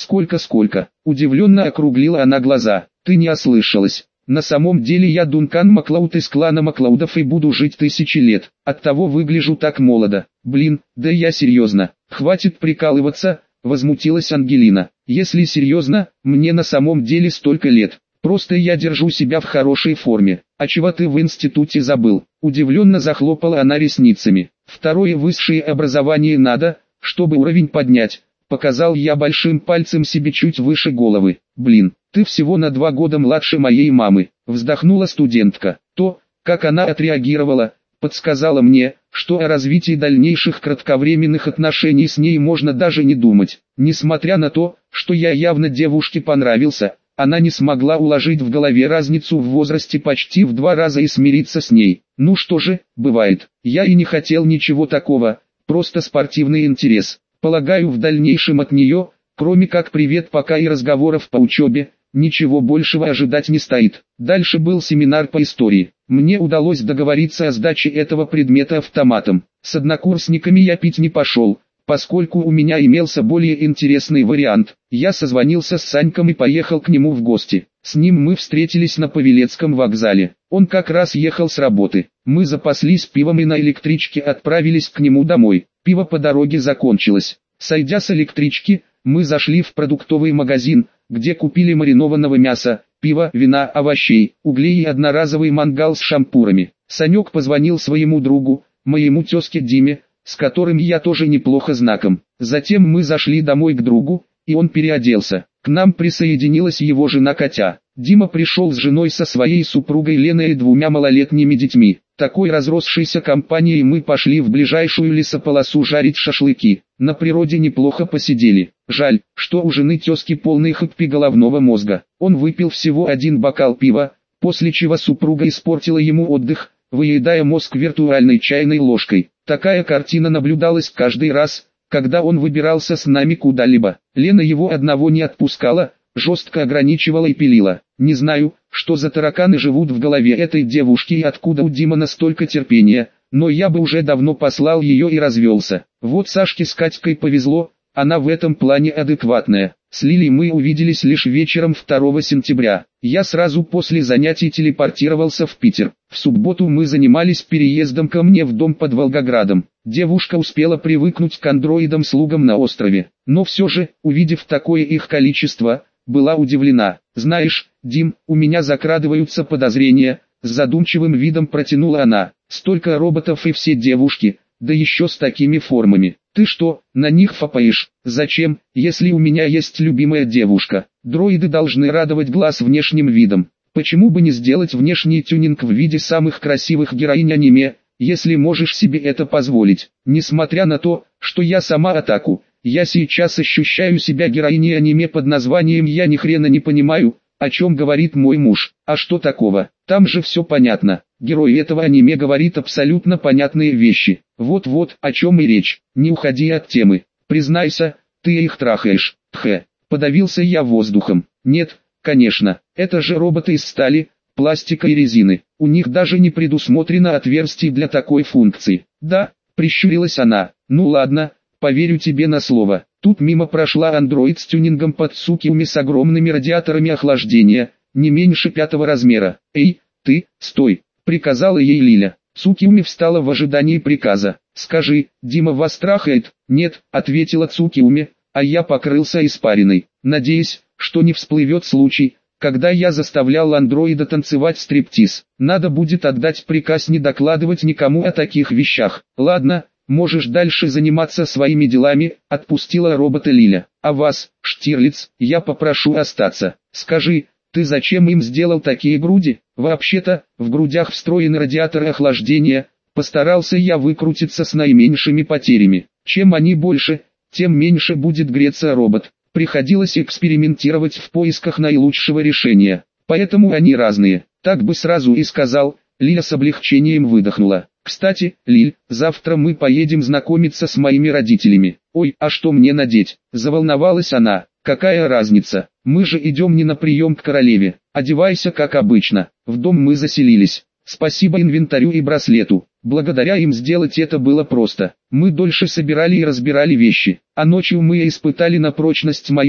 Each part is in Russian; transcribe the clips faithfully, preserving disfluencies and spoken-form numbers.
Сколько-сколько? Удивленно округлила она глаза. Ты не ослышалась. На самом деле я Дункан Маклауд из клана Маклаудов и буду жить тысячи лет. Оттого выгляжу так молодо. Блин, да я серьезно. Хватит прикалываться, возмутилась Ангелина. Если серьезно, мне на самом деле столько лет. Просто я держу себя в хорошей форме. А чего ты в институте забыл? Удивленно захлопала она ресницами. Второе высшее образование надо, чтобы уровень поднять. Показал я большим пальцем себе чуть выше головы. Блин, ты всего на два года младше моей мамы. Вздохнула студентка. То, как она отреагировала, подсказала мне, что о развитии дальнейших кратковременных отношений с ней можно даже не думать. Несмотря на то, что я явно девушке понравился, она не смогла уложить в голове разницу в возрасте почти в два раза и смириться с ней. Ну что же, бывает. Я и не хотел ничего такого, просто спортивный интерес. Полагаю, в дальнейшем от нее, кроме как привет пока и разговоров по учебе, ничего большего ожидать не стоит. Дальше был семинар по истории. Мне удалось договориться о сдаче этого предмета автоматом. С однокурсниками я пить не пошел, поскольку у меня имелся более интересный вариант. Я созвонился с Саньком и поехал к нему в гости. С ним мы встретились на Павелецком вокзале. Он как раз ехал с работы. Мы запаслись пивом и на электричке отправились к нему домой. Пиво по дороге закончилось. Сойдя с электрички, мы зашли в продуктовый магазин, где купили маринованного мяса, пива, вина, овощей, углей и одноразовый мангал с шампурами. Санек позвонил своему другу, моему тезке Диме, с которым я тоже неплохо знаком. Затем мы зашли домой к другу, и он переоделся. К нам присоединилась его жена Катя. Дима пришел с женой со своей супругой Леной и двумя малолетними детьми. Такой разросшейся компанией мы пошли в ближайшую лесополосу жарить шашлыки. На природе неплохо посидели. Жаль, что у жены тезки полный хэппи головного мозга. Он выпил всего один бокал пива, после чего супруга испортила ему отдых, выедая мозг виртуальной чайной ложкой. Такая картина наблюдалась каждый раз, когда он выбирался с нами куда-либо. Лена его одного не отпускала, жестко ограничивала и пилила. Не знаю, что за тараканы живут в голове этой девушки и откуда у Димы столько терпения, но я бы уже давно послал ее и развелся. Вот Сашке с Катькой повезло, она в этом плане адекватная. С Лилей мы увиделись лишь вечером второго сентября. Я сразу после занятий телепортировался в Питер. В субботу мы занимались переездом ко мне в дом под Волгоградом. Девушка успела привыкнуть к андроидам-слугам на острове, но все же, увидев такое их количество, была удивлена. «Знаешь, Дим, у меня закрадываются подозрения», — с задумчивым видом протянула она. «Столько роботов и все девушки, да еще с такими формами. Ты что, на них фапаешь? Зачем, если у меня есть любимая девушка? Дроиды должны радовать глаз внешним видом. Почему бы не сделать внешний тюнинг в виде самых красивых героинь аниме, если можешь себе это позволить? Несмотря на то, что я сама Атаку, я сейчас ощущаю себя героиней аниме под названием «Я ни хрена не понимаю, о чем говорит мой муж». А что такого? Там же все понятно. Герой этого аниме говорит абсолютно понятные вещи. Вот-вот, о чем и речь. Не уходи от темы. Признайся, ты их трахаешь. Тхе. Подавился я воздухом. Нет, конечно, это же роботы из стали, пластика и резины. У них даже не предусмотрено отверстий для такой функции. Да, прищурилась она. Ну ладно, поверю тебе на слово. Тут мимо прошла андроид с тюнингом под Цукиуми с огромными радиаторами охлаждения, не меньше пятого размера. Эй, ты, стой, приказала ей Лиля. Цукиуми встала в ожидании приказа. «Скажи, Дима вас трахает?» «Нет», ответила Цукиуми, а я покрылся испариной, надеясь, что не всплывет случай, когда я заставлял андроида танцевать стриптиз. Надо будет отдать приказ не докладывать никому о таких вещах. Ладно, можешь дальше заниматься своими делами, отпустила робота Лиля. А вас, Штирлиц, я попрошу остаться. Скажи, ты зачем им сделал такие груди? Вообще-то, в грудях встроены радиаторы охлаждения. Постарался я выкрутиться с наименьшими потерями. Чем они больше, тем меньше будет греться робот. Приходилось экспериментировать в поисках наилучшего решения. Поэтому они разные. Так бы сразу и сказал. Лиля с облегчением выдохнула. Кстати, Лиль, завтра мы поедем знакомиться с моими родителями. Ой, а что мне надеть? Заволновалась она. Какая разница? Мы же идем не на прием к королеве. Одевайся как обычно. В дом мы заселились. Спасибо инвентарю и браслету. Благодаря им сделать это было просто. Мы дольше собирали и разбирали вещи, а ночью мы испытали на прочность мою,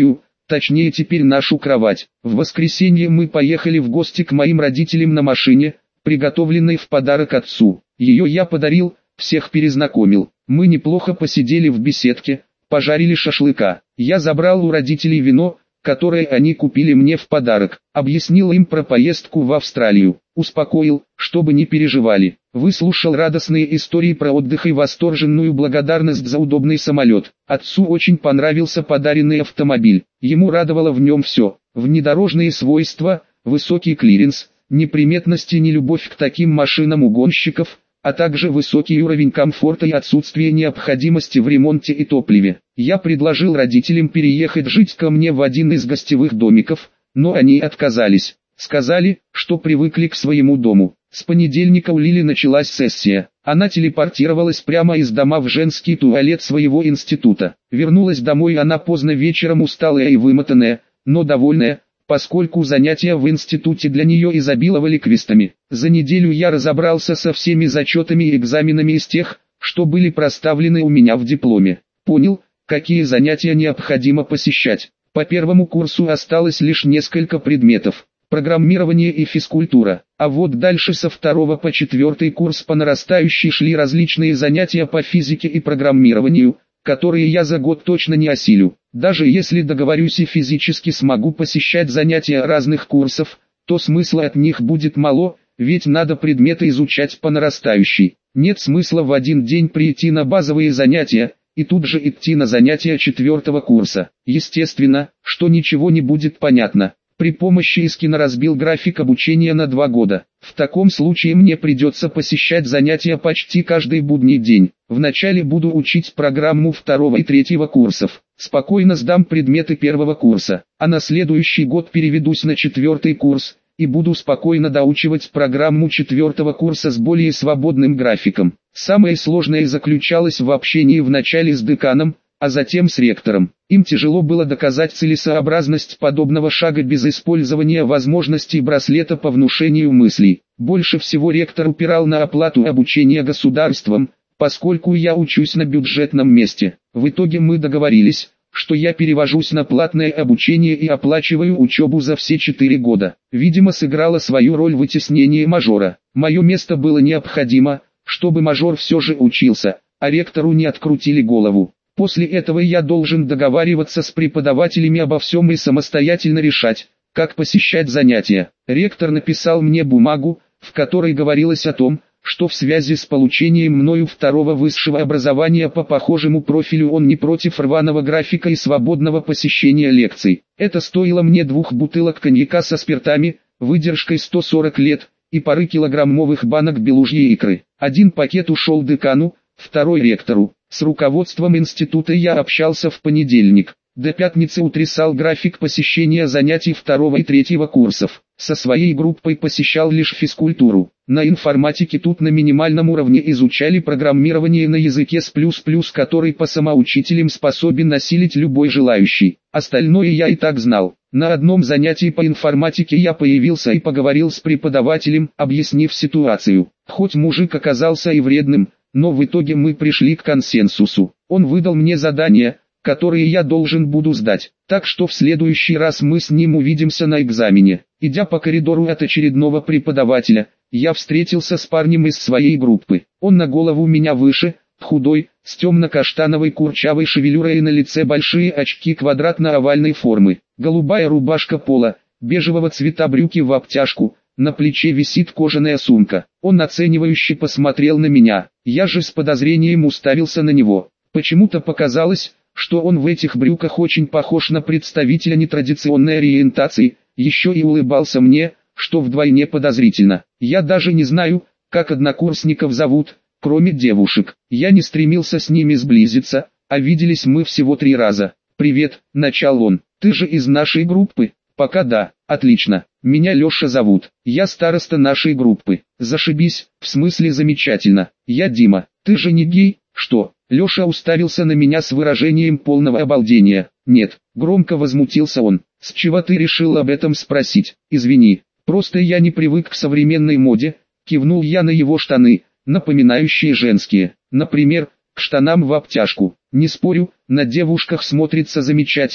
точнее теперь нашу кровать. В воскресенье мы поехали в гости к моим родителям на машине, приготовленной в подарок отцу. Ее я подарил, всех перезнакомил. Мы неплохо посидели в беседке, пожарили шашлыка. Я забрал у родителей вино, которое они купили мне в подарок, объяснил им про поездку в Австралию, успокоил, чтобы не переживали. Выслушал радостные истории про отдых и восторженную благодарность за удобный самолет. Отцу очень понравился подаренный автомобиль. Ему радовало в нем все: внедорожные свойства, высокий клиренс, неприметности и нелюбовь к таким машинам у гонщиков, а также высокий уровень комфорта и отсутствие необходимости в ремонте и топливе. Я предложил родителям переехать жить ко мне в один из гостевых домиков, но они отказались. Сказали, что привыкли к своему дому. С понедельника у Лили началась сессия. Она телепортировалась прямо из дома в женский туалет своего института. Вернулась домой она поздно вечером, усталая и вымотанная, но довольная, поскольку занятия в институте для нее изобиловали квестами. За неделю я разобрался со всеми зачетами и экзаменами из тех, что были проставлены у меня в дипломе. Понял, какие занятия необходимо посещать. По первому курсу осталось лишь несколько предметов: программирование и физкультура. А вот дальше со второго по четвертый курс по нарастающей шли различные занятия по физике и программированию, которые я за год точно не осилю. Даже если договорюсь и физически смогу посещать занятия разных курсов, то смысла от них будет мало, ведь надо предметы изучать по нарастающей. Нет смысла в один день прийти на базовые занятия, и тут же идти на занятия четвертого курса. Естественно, что ничего не будет понятно. При помощи Искина разбил график обучения на два года. В таком случае мне придется посещать занятия почти каждый будний день. Вначале буду учить программу второго и третьего курсов. Спокойно сдам предметы первого курса, а на следующий год переведусь на четвертый курс и буду спокойно доучивать программу четвертого курса с более свободным графиком. Самое сложное заключалось в общении вначале с деканом, а затем с ректором. Им тяжело было доказать целесообразность подобного шага без использования возможностей браслета по внушению мыслей. Больше всего ректор упирал на оплату обучения государством, поскольку я учусь на бюджетном месте. В итоге мы договорились, что я перевожусь на платное обучение и оплачиваю учебу за все четыре года. Видимо, сыграло свою роль вытеснение мажора. Мое место было необходимо, чтобы мажор все же учился, а ректору не открутили голову. После этого я должен договариваться с преподавателями обо всем и самостоятельно решать, как посещать занятия. Ректор написал мне бумагу, в которой говорилось о том, что в связи с получением мною второго высшего образования по похожему профилю он не против рваного графика и свободного посещения лекций. Это стоило мне двух бутылок коньяка со спиртами, выдержкой сто сорок лет, и пары килограммовых банок белужьей икры. Один пакет ушел декану, второй ректору. С руководством института я общался в понедельник. До пятницы утрясал график посещения занятий второго и третьего курсов. Со своей группой посещал лишь физкультуру. На информатике тут на минимальном уровне изучали программирование на языке с плюс-плюс, который по самоучителям способен осилить любой желающий. Остальное я и так знал. На одном занятии по информатике я появился и поговорил с преподавателем, объяснив ситуацию. Хоть мужик оказался и вредным, но в итоге мы пришли к консенсусу. Он выдал мне задания, которые я должен буду сдать, так что в следующий раз мы с ним увидимся на экзамене. Идя по коридору от очередного преподавателя, я встретился с парнем из своей группы. Он на голову меня выше, худой, с темно-каштановой курчавой шевелюрой и на лице большие очки квадратно-овальной формы, голубая рубашка пола, бежевого цвета брюки в обтяжку. На плече висит кожаная сумка. Он оценивающе посмотрел на меня. Я же с подозрением уставился на него. Почему-то показалось, что он в этих брюках очень похож на представителя нетрадиционной ориентации, еще и улыбался мне, что вдвойне подозрительно. Я даже не знаю, как однокурсников зовут, кроме девушек. Я не стремился с ними сблизиться, а виделись мы всего три раза. «Привет», — начал он, — «ты же из нашей группы?» «Пока да, отлично. Меня Леша зовут. Я староста нашей группы». «Зашибись, в смысле замечательно. Я Дима. Ты же не гей, что?» Леша уставился на меня с выражением полного обалдения. «Нет», — громко возмутился он. «С чего ты решил об этом спросить?» «Извини, просто я не привык к современной моде», — кивнул я на его штаны, напоминающие женские. «Например, к штанам в обтяжку. Не спорю, на девушках смотрится замечательно,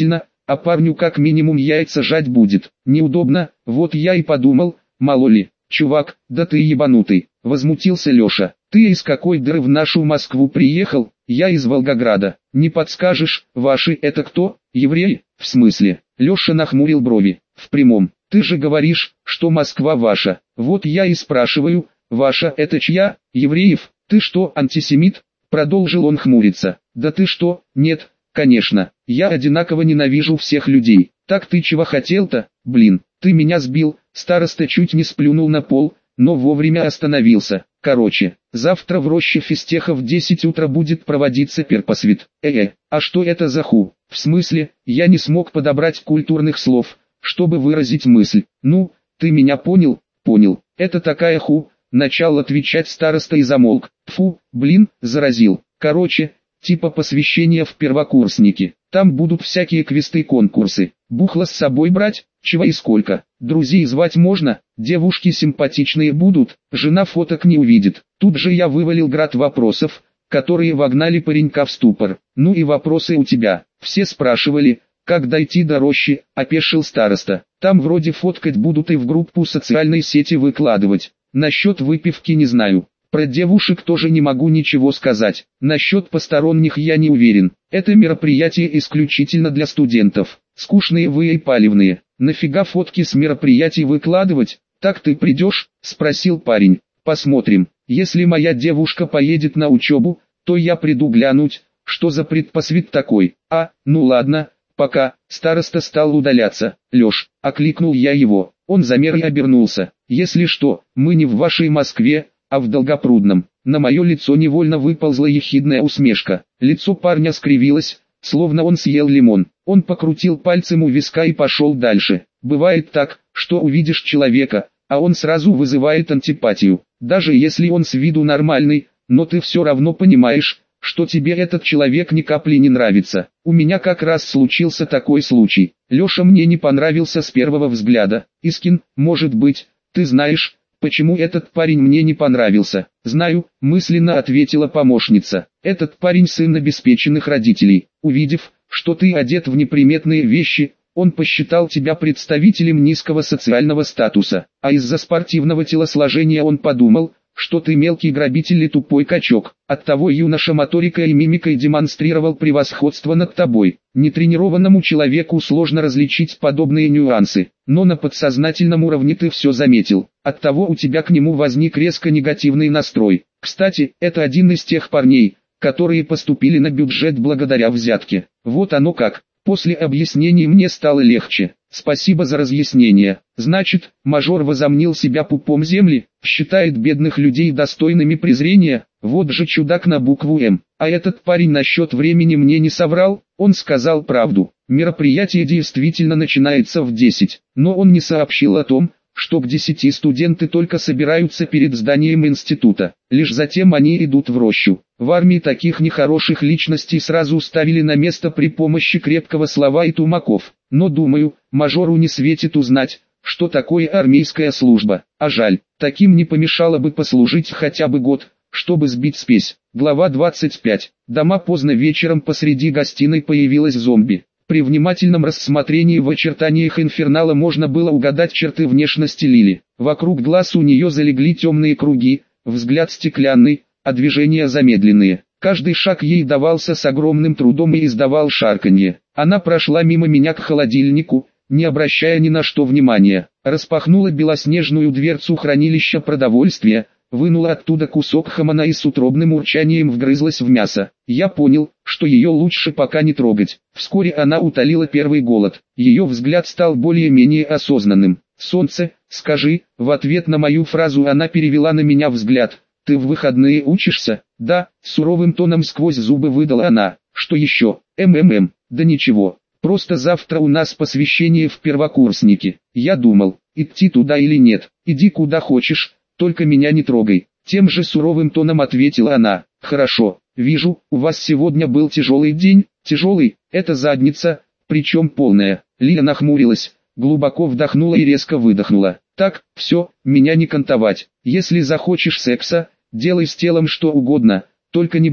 а парню как минимум яйца жать будет. Неудобно, вот я и подумал, мало ли. Чувак, да ты ебанутый, возмутился Леша. Ты из какой дыры в нашу Москву приехал? Я из Волгограда. Не подскажешь, ваши это кто? Евреи? В смысле? Леша нахмурил брови. В прямом. Ты же говоришь, что Москва ваша. Вот я и спрашиваю, ваша это чья? Евреев? Ты что, антисемит? Продолжил он хмуриться. Да ты что? Нет, конечно. Я одинаково ненавижу всех людей. Так ты чего хотел-то? Блин, ты меня сбил. Староста чуть не сплюнул на пол, но вовремя остановился. Короче, завтра в роще физтеха в десять утра будет проводиться перпосвет. Э-э, а что это за ху? В смысле, я не смог подобрать культурных слов, чтобы выразить мысль. Ну, ты меня понял? Понял. Это такая ху. Начал отвечать староста и замолк. Фу, блин, заразил. Короче, типа посвящения в первокурсники. Там будут всякие квесты и конкурсы. Бухло с собой брать? Чего и сколько? Друзей звать можно? Девушки симпатичные будут, жена фоток не увидит. Тут же я вывалил град вопросов, которые вогнали паренька в ступор. Ну и вопросы у тебя. Все спрашивали, как дойти до рощи, опешил староста. Там вроде фоткать будут и в группу социальной сети выкладывать. Насчет выпивки не знаю. Про девушек тоже не могу ничего сказать. Насчет посторонних я не уверен. Это мероприятие исключительно для студентов. Скучные вы и палевные. Нафига фотки с мероприятий выкладывать? Так ты придешь? Спросил парень. Посмотрим. Если моя девушка поедет на учебу, то я приду глянуть, что за предпосвет такой. А, ну ладно, пока. Староста стал удаляться. Леш, окликнул я его. Он замер и обернулся. Если что, мы не в вашей Москве, а в Долгопрудном. На мое лицо невольно выползла ехидная усмешка. Лицо парня скривилось, словно он съел лимон. Он покрутил пальцем у виска и пошел дальше. Бывает так, что увидишь человека, а он сразу вызывает антипатию. Даже если он с виду нормальный, но ты все равно понимаешь, что тебе этот человек ни капли не нравится. У меня как раз случился такой случай. Леша мне не понравился с первого взгляда. Искин, может быть, ты знаешь, почему этот парень мне не понравился? Знаю, мысленно ответила помощница. Этот парень сын обеспеченных родителей. Увидев, что ты одет в неприметные вещи, он посчитал тебя представителем низкого социального статуса. А из-за спортивного телосложения он подумал, что ты мелкий грабитель и тупой качок. Оттого юноша моторикой и мимикой демонстрировал превосходство над тобой. Нетренированному человеку сложно различить подобные нюансы, но на подсознательном уровне ты все заметил. Оттого у тебя к нему возник резко негативный настрой. Кстати, это один из тех парней, которые поступили на бюджет благодаря взятке. Вот оно как. После объяснений мне стало легче. Спасибо за разъяснение. Значит, мажор возомнил себя пупом земли, считает бедных людей достойными презрения. Вот же чудак на букву «М». А этот парень насчет времени мне не соврал, он сказал правду. Мероприятие действительно начинается в десять, но он не сообщил о том, что к десяти студенты только собираются перед зданием института. Лишь затем они идут в рощу. В армии таких нехороших личностей сразу ставили на место при помощи крепкого слова и тумаков. Но думаю, мажору не светит узнать, что такое армейская служба. А жаль, таким не помешало бы послужить хотя бы год, чтобы сбить спесь. Глава двадцать пять. Дома поздно вечером посреди гостиной появилась зомби. При внимательном рассмотрении в очертаниях инфернала можно было угадать черты внешности Лили. Вокруг глаз у нее залегли темные круги, взгляд стеклянный, а движения замедленные. Каждый шаг ей давался с огромным трудом и издавал шарканье. Она прошла мимо меня к холодильнику, не обращая ни на что внимания. Распахнула белоснежную дверцу хранилища продовольствия, вынула оттуда кусок хамона и с утробным урчанием вгрызлась в мясо. Я понял, что ее лучше пока не трогать. Вскоре она утолила первый голод. Ее взгляд стал более-менее осознанным. «Солнце, скажи», в ответ на мою фразу она перевела на меня взгляд. «Ты в выходные учишься?» «Да», суровым тоном сквозь зубы выдала она. «Что еще?» «МММ, да ничего. Просто завтра у нас посвящение в первокурсники. Я думал, идти туда или нет. Иди куда хочешь, только меня не трогай». Тем же суровым тоном ответила она. «Хорошо, вижу, у вас сегодня был тяжелый день». «Тяжелый, это задница, причем полная». Лия нахмурилась, глубоко вдохнула и резко выдохнула. «Так, все, меня не кантовать. Если захочешь секса, делай с телом что угодно, только не буди».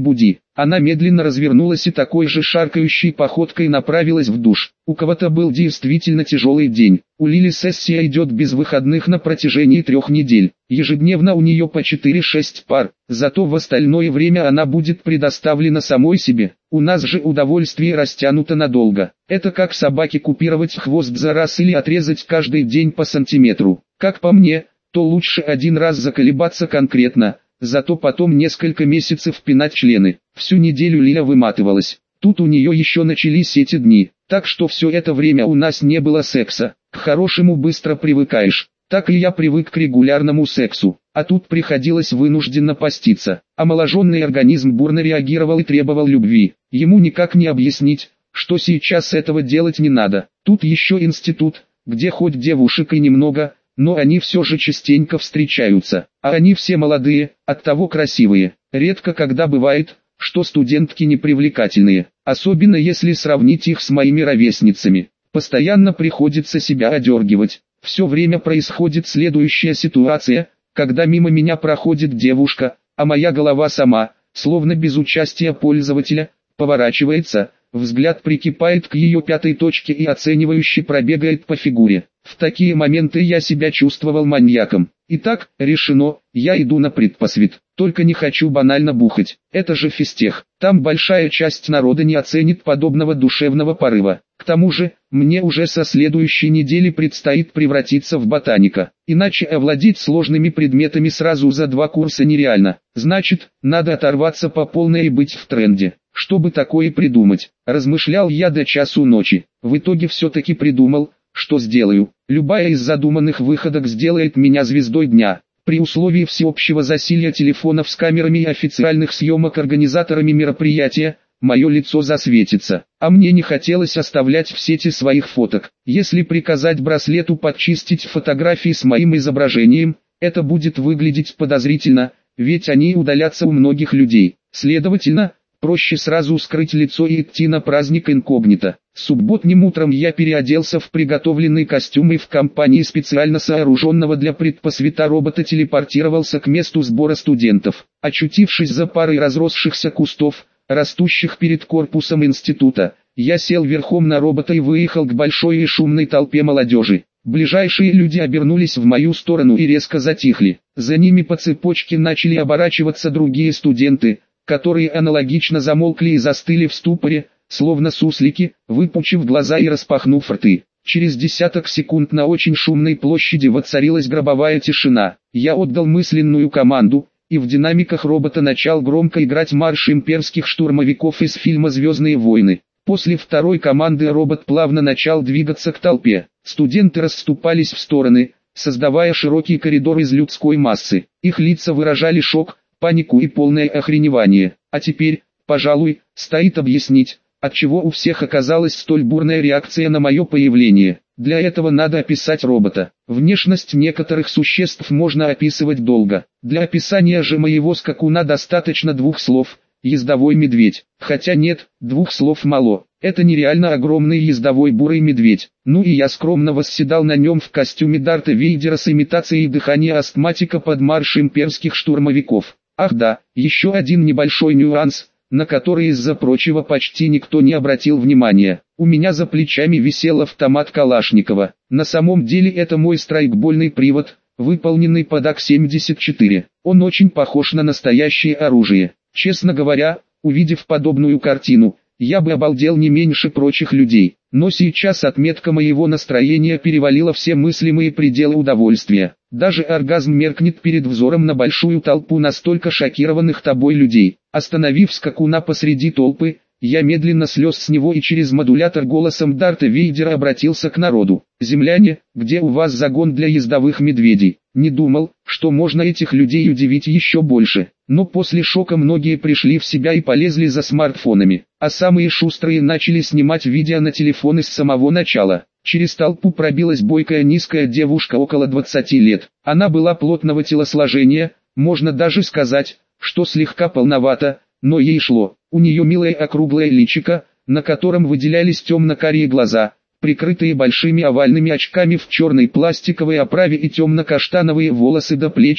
Она медленно развернулась и такой же шаркающей походкой направилась в душ. У кого-то был действительно тяжелый день. У Лили сессия идет без выходных на протяжении трех недель. Ежедневно у нее по четыре-шесть пар, зато в остальное время она будет предоставлена самой себе. У нас же удовольствие растянуто надолго. Это как собаке купировать хвост за раз или отрезать каждый день по сантиметру. Как по мне, то лучше один раз заколебаться конкретно, зато потом несколько месяцев пинать члены. Всю неделю Лиля выматывалась. Тут у нее еще начались эти дни, так что все это время у нас не было секса. К хорошему быстро привыкаешь. Так и я привык к регулярному сексу, а тут приходилось вынужденно поститься. Омоложенный организм бурно реагировал и требовал любви. Ему никак не объяснить, что сейчас этого делать не надо. Тут еще институт, где хоть девушек и немного, но они все же частенько встречаются. А они все молодые, оттого красивые. Редко когда бывает, что студентки непривлекательные, особенно если сравнить их с моими ровесницами. Постоянно приходится себя одергивать. Все время происходит следующая ситуация, когда мимо меня проходит девушка, а моя голова сама, словно без участия пользователя, поворачивается, взгляд прикипает к ее пятой точке и оценивающе пробегает по фигуре. В такие моменты я себя чувствовал маньяком. Итак, решено, я иду на предпосвет. Только не хочу банально бухать. Это же физтех. Там большая часть народа не оценит подобного душевного порыва. К тому же, мне уже со следующей недели предстоит превратиться в ботаника. Иначе овладеть сложными предметами сразу за два курса нереально. Значит, надо оторваться по полной и быть в тренде. Чтобы такое придумать, размышлял я до часу ночи. В итоге все-таки придумал, что сделаю. Любая из задуманных выходок сделает меня звездой дня. При условии всеобщего засилья телефонов с камерами и официальных съемок организаторами мероприятия, мое лицо засветится. А мне не хотелось оставлять в сети своих фоток. Если приказать браслету подчистить фотографии с моим изображением, это будет выглядеть подозрительно, ведь они удалятся у многих людей. Следовательно, проще сразу скрыть лицо и идти на праздник инкогнито. Субботним утром я переоделся в приготовленный костюм и в компании специально сооруженного для предпосвета робота телепортировался к месту сбора студентов. Очутившись за парой разросшихся кустов, растущих перед корпусом института, я сел верхом на робота и выехал к большой и шумной толпе молодежи. Ближайшие люди обернулись в мою сторону и резко затихли. За ними по цепочке начали оборачиваться другие студенты, которые аналогично замолкли и застыли в ступоре, словно суслики, выпучив глаза и распахнув рты. Через десяток секунд на очень шумной площади воцарилась гробовая тишина. Я отдал мысленную команду, и в динамиках робота начал громко играть марш имперских штурмовиков из фильма «Звездные войны». После второй команды робот плавно начал двигаться к толпе. Студенты расступались в стороны, создавая широкий коридор из людской массы. Их лица выражали шок, панику и полное охреневание. А теперь, пожалуй, стоит объяснить, отчего у всех оказалась столь бурная реакция на мое появление. Для этого надо описать робота. Внешность некоторых существ можно описывать долго. Для описания же моего скакуна достаточно двух слов: ездовой медведь. Хотя нет, двух слов мало. Это нереально огромный ездовой бурый медведь. Ну и я скромно восседал на нем в костюме Дарта Вейдера с имитацией дыхания астматика под марш имперских штурмовиков. Ах да, еще один небольшой нюанс, на который из-за прочего почти никто не обратил внимания. У меня за плечами висел автомат Калашникова. На самом деле это мой страйкбольный привод, выполненный под ак семьдесят четыре. Он очень похож на настоящее оружие. Честно говоря, увидев подобную картину, я бы обалдел не меньше прочих людей. Но сейчас отметка моего настроения перевалила все мыслимые пределы удовольствия. Даже оргазм меркнет перед взором на большую толпу настолько шокированных тобой людей. Остановив скакуна посреди толпы, я медленно слез с него и через модулятор голосом Дарта Вейдера обратился к народу. «Земляне, где у вас загон для ездовых медведей?» Не думал, что можно этих людей удивить еще больше. Но после шока многие пришли в себя и полезли за смартфонами, а самые шустрые начали снимать видео на телефоны с самого начала. Через толпу пробилась бойкая низкая девушка около двадцати лет. Она была плотного телосложения, можно даже сказать, что слегка полновата, но ей шло. У нее милое округлое личико, на котором выделялись темно-карие глаза, прикрытые большими овальными очками в черной пластиковой оправе и темно-каштановые волосы до плеч,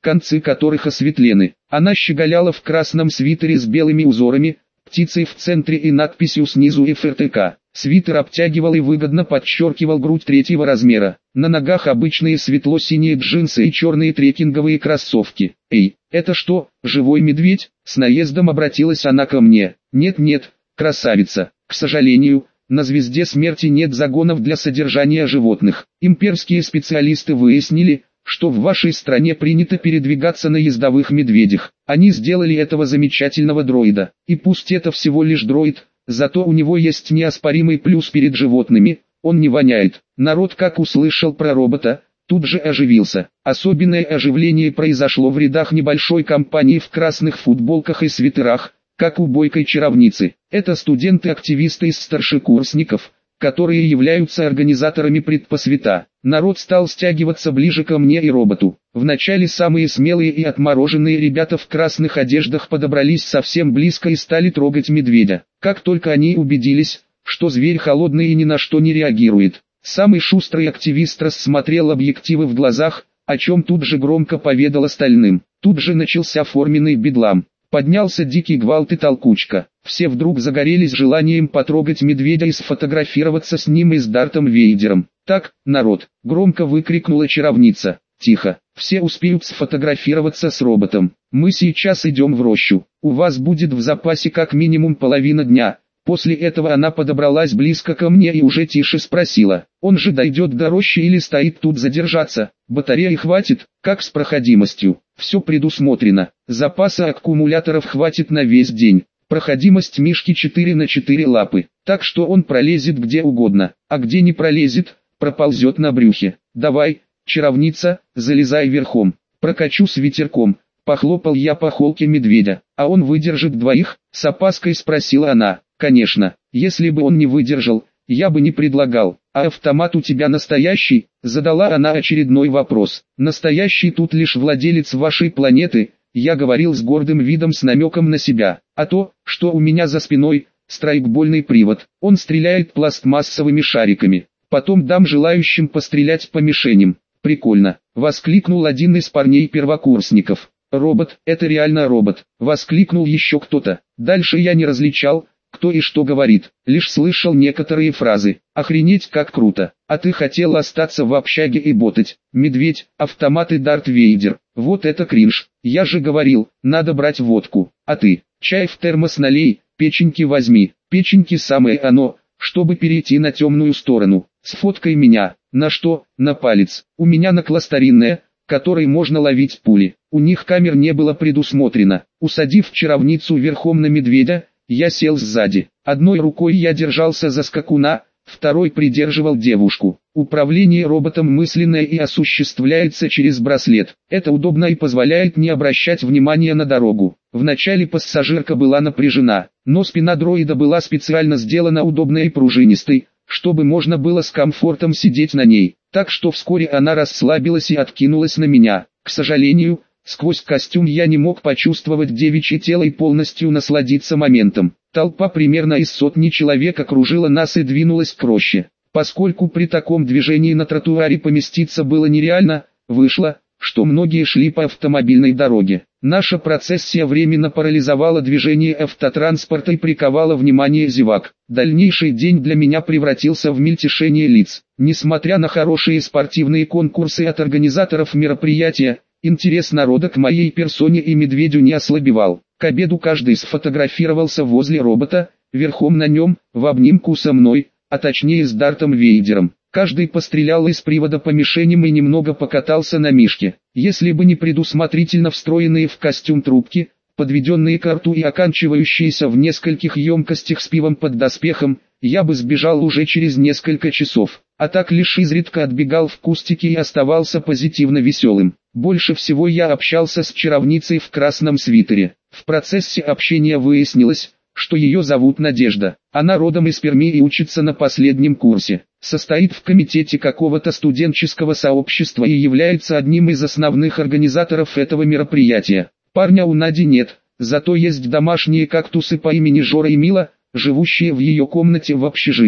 концы которых осветлены. Она щеголяла в красном свитере с белыми узорами, птицей в центре и надписью снизу эф эр тэ ка. Свитер обтягивал и выгодно подчеркивал грудь третьего размера. На ногах обычные светло-синие джинсы и черные трекинговые кроссовки. «Эй, это что, живой медведь?» С наездом обратилась она ко мне. «Нет-нет, красавица, к сожалению, на звезде смерти нет загонов для содержания животных. Имперские специалисты выяснили, что в вашей стране принято передвигаться на ездовых медведях. Они сделали этого замечательного дроида. И пусть это всего лишь дроид, зато у него есть неоспоримый плюс перед животными, он не воняет». Народ, как услышал про робота, тут же оживился. Особенное оживление произошло в рядах небольшой компании в красных футболках и свитерах, как у бойкой чаровницы. Это студенты-активисты из старшекурсников, которые являются организаторами предпосвета. Народ стал стягиваться ближе ко мне и роботу. Вначале самые смелые и отмороженные ребята в красных одеждах подобрались совсем близко и стали трогать медведя. Как только они убедились, что зверь холодный и ни на что не реагирует, самый шустрый активист рассмотрел объективы в глазах, о чем тут же громко поведал остальным. Тут же начался форменный бедлам. Поднялся дикий гвалт и толкучка. Все вдруг загорелись желанием потрогать медведя и сфотографироваться с ним и с Дартом Вейдером. «Так, народ!» — громко выкрикнула чаровница. «Тихо, все успеют сфотографироваться с роботом. Мы сейчас идем в рощу. У вас будет в запасе как минимум половина дня». После этого она подобралась близко ко мне и уже тише спросила: «Он же дойдет до рощи или стоит тут задержаться? Батареи хватит, как с проходимостью?» «Все предусмотрено. Запаса аккумуляторов хватит на весь день. Проходимость мишки четыре на четыре лапы, так что он пролезет где угодно, а где не пролезет, проползет на брюхе. Давай, чаровница, залезай верхом. Прокачу с ветерком». Похлопал я по холке медведя. «А он выдержит двоих?» — с опаской спросила она. «Конечно, если бы он не выдержал, я бы не предлагал. А автомат у тебя настоящий?» — задала она очередной вопрос. «Настоящий тут лишь владелец вашей планеты», — я говорил с гордым видом с намеком на себя. «А то, что у меня за спиной, страйкбольный привод, он стреляет пластмассовыми шариками. Потом дам желающим пострелять по мишеням». «Прикольно», — воскликнул один из парней-первокурсников. «Робот, это реально робот», — воскликнул еще кто-то. Дальше я не различал, кто и что говорит, лишь слышал некоторые фразы. «Охренеть, как круто! А ты хотел остаться в общаге и ботать? Медведь, автомат и Дарт Вейдер. Вот это кринж! Я же говорил, надо брать водку. А ты, чай в термос налей, печеньки возьми». Печеньки самое оно, чтобы перейти на темную сторону. «Сфоткай меня». «На что?» «На палец. У меня накла старинная, которой можно ловить пули. У них камер не было предусмотрено». Усадив чаровницу верхом на медведя, я сел сзади. Одной рукой я держался за скакуна, второй придерживал девушку. Управление роботом мысленное и осуществляется через браслет. Это удобно и позволяет не обращать внимания на дорогу. Вначале пассажирка была напряжена, но спина дроида была специально сделана удобной и пружинистой, чтобы можно было с комфортом сидеть на ней. Так что вскоре она расслабилась и откинулась на меня. К сожалению, сквозь костюм я не мог почувствовать девичье тело и полностью насладиться моментом. Толпа примерно из сотни человек окружила нас и двинулась к роще. Поскольку при таком движении на тротуаре поместиться было нереально, вышло, что многие шли по автомобильной дороге. Наша процессия временно парализовала движение автотранспорта и приковала внимание зевак. Дальнейший день для меня превратился в мельтешение лиц. Несмотря на хорошие спортивные конкурсы от организаторов мероприятия, интерес народа к моей персоне и медведю не ослабевал. К обеду каждый сфотографировался возле робота, верхом на нем, в обнимку со мной, а точнее с Дартом Вейдером. Каждый пострелял из привода по мишеням и немного покатался на мишке. Если бы не предусмотрительно встроенные в костюм трубки, подведенные к рту и оканчивающиеся в нескольких емкостях с пивом под доспехом, я бы сбежал уже через несколько часов. А так лишь изредка отбегал в кустики и оставался позитивно веселым. Больше всего я общался с чаровницей в красном свитере. В процессе общения выяснилось, что ее зовут Надежда. Она родом из Перми и учится на последнем курсе. Состоит в комитете какого-то студенческого сообщества и является одним из основных организаторов этого мероприятия. Парня у Нади нет, зато есть домашние кактусы по имени Жора и Мила, живущие в ее комнате в общежитии.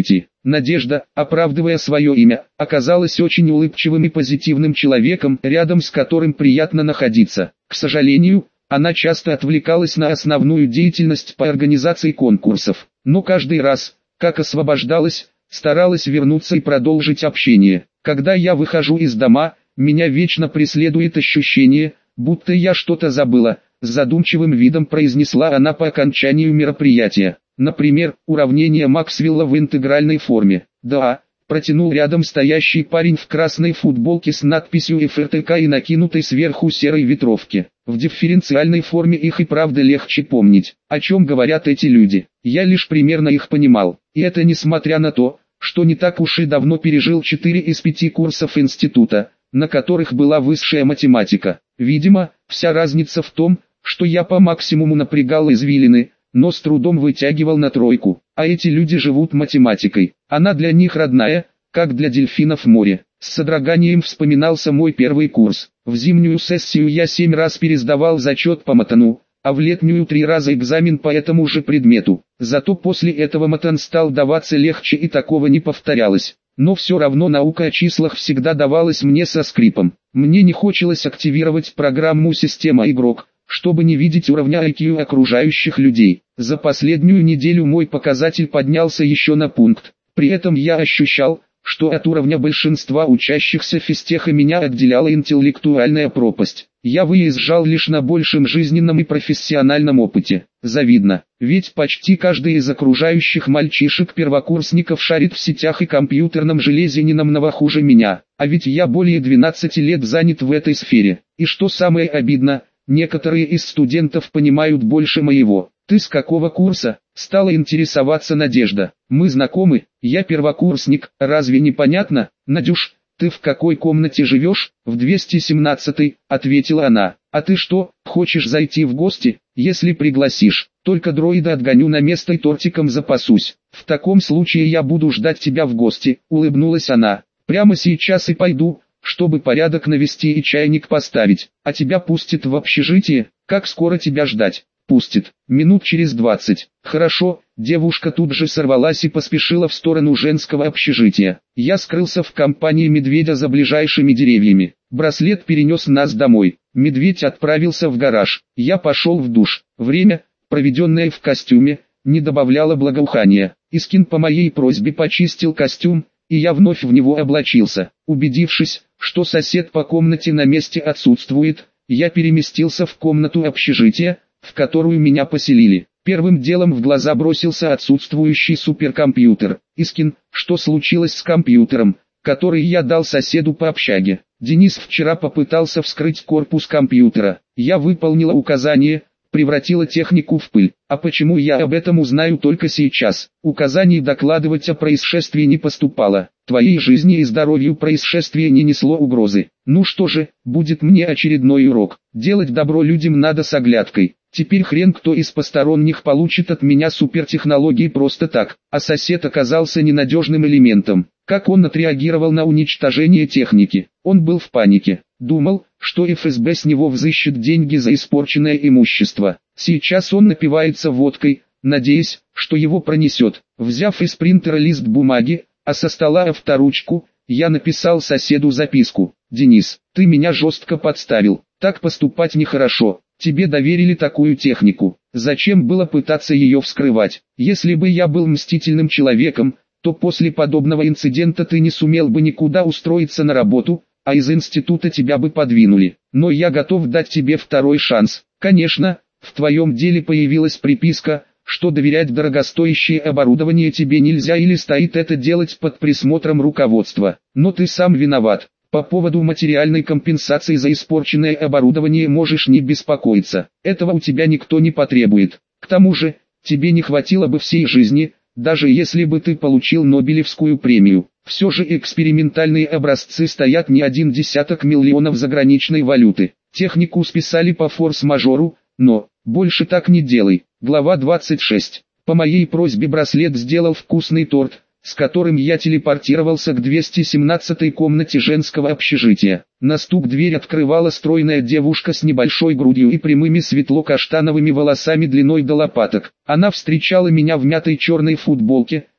Надежда, оправдывая свое имя, оказалась очень улыбчивым и позитивным человеком, рядом с которым приятно находиться. К сожалению, она часто отвлекалась на основную деятельность по организации конкурсов, но каждый раз, как освобождалась, старалась вернуться и продолжить общение. Когда я выхожу из дома, меня вечно преследует ощущение, будто я что-то забыла, с задумчивым видом произнесла она по окончанию мероприятия. Например, уравнение Максвелла в интегральной форме. Да, протянул рядом стоящий парень в красной футболке с надписью эф эр тэ ка и накинутой сверху серой ветровке. В дифференциальной форме их и правда легче помнить. О чем говорят эти люди? Я лишь примерно их понимал. И это несмотря на то, что не так уж и давно пережил четыре из пяти курсов института, на которых была высшая математика. Видимо, вся разница в том, что я по максимуму напрягал извилины, но с трудом вытягивал на тройку. А эти люди живут математикой. Она для них родная, как для дельфинов в море. С содроганием вспоминался мой первый курс. В зимнюю сессию я семь раз пересдавал зачет по матану, а в летнюю три раза экзамен по этому же предмету. Зато после этого матан стал даваться легче и такого не повторялось. Но все равно наука о числах всегда давалась мне со скрипом. Мне не хотелось активировать программу «Система игрок», чтобы не видеть уровня ай кью окружающих людей. За последнюю неделю мой показатель поднялся еще на пункт. При этом я ощущал, что от уровня большинства учащихся физтеха меня отделяла интеллектуальная пропасть. Я выезжал лишь на большем жизненном и профессиональном опыте. Завидно, ведь почти каждый из окружающих мальчишек-первокурсников шарит в сетях и компьютерном железе не намного хуже меня. А ведь я более двенадцати лет занят в этой сфере. И что самое обидно, некоторые из студентов понимают больше моего. «Ты с какого курса?» — стала интересоваться Надежда. «Мы знакомы, я первокурсник, разве не понятно?» «Надюш, ты в какой комнате живешь?» «В двести семнадцатой», — ответила она. «А ты что, хочешь зайти в гости? Если пригласишь, только дроида отгоню на место и тортиком запасусь. В таком случае я буду ждать тебя в гости», — улыбнулась она. «Прямо сейчас и пойду, чтобы порядок навести и чайник поставить. А тебя пустят в общежитие? Как скоро тебя ждать?» «Пустит. Минут через двадцать». «Хорошо». Девушка тут же сорвалась и поспешила в сторону женского общежития. Я скрылся в компании медведя за ближайшими деревьями. Браслет перенес нас домой. Медведь отправился в гараж. Я пошел в душ. Время, проведенное в костюме, не добавляло благоухания. Искин по моей просьбе почистил костюм, и я вновь в него облачился. Убедившись, что сосед по комнате на месте отсутствует, я переместился в комнату общежития, в которую меня поселили. Первым делом в глаза бросился отсутствующий суперкомпьютер. Искин, что случилось с компьютером, который я дал соседу по общаге? Денис вчера попытался вскрыть корпус компьютера. Я выполнила указание, превратила технику в пыль. А почему я об этом узнаю только сейчас? Указаний докладывать о происшествии не поступало. Твоей жизни и здоровью происшествие не несло угрозы. Ну что же, будет мне очередной урок. Делать добро людям надо с оглядкой. Теперь хрен кто из посторонних получит от меня супертехнологии просто так. А сосед оказался ненадежным элементом. Как он отреагировал на уничтожение техники? Он был в панике. Думал, что эф эс бэ с него взыщет деньги за испорченное имущество. Сейчас он напивается водкой, надеясь, что его пронесет. Взяв из принтера лист бумаги, а со стола авторучку, я написал соседу записку. «Денис, ты меня жестко подставил. Так поступать нехорошо. Тебе доверили такую технику. Зачем было пытаться ее вскрывать? Если бы я был мстительным человеком, то после подобного инцидента ты не сумел бы никуда устроиться на работу, а из института тебя бы подвинули. Но я готов дать тебе второй шанс. Конечно, в твоем деле появилась приписка, что доверять дорогостоящее оборудование тебе нельзя или стоит это делать под присмотром руководства. Но ты сам виноват. По поводу материальной компенсации за испорченное оборудование можешь не беспокоиться. Этого у тебя никто не потребует. К тому же, тебе не хватило бы всей жизни, даже если бы ты получил Нобелевскую премию. Все же экспериментальные образцы стоят не один десяток миллионов заграничной валюты. Технику списали по форс-мажору, но больше так не делай. Глава двадцать шесть. По моей просьбе браслет сделал вкусный торт, с которым я телепортировался к двести семнадцатой комнате женского общежития. На стук дверь открывала стройная девушка с небольшой грудью и прямыми светло-каштановыми волосами длиной до лопаток. Она встречала меня в мятой черной футболке,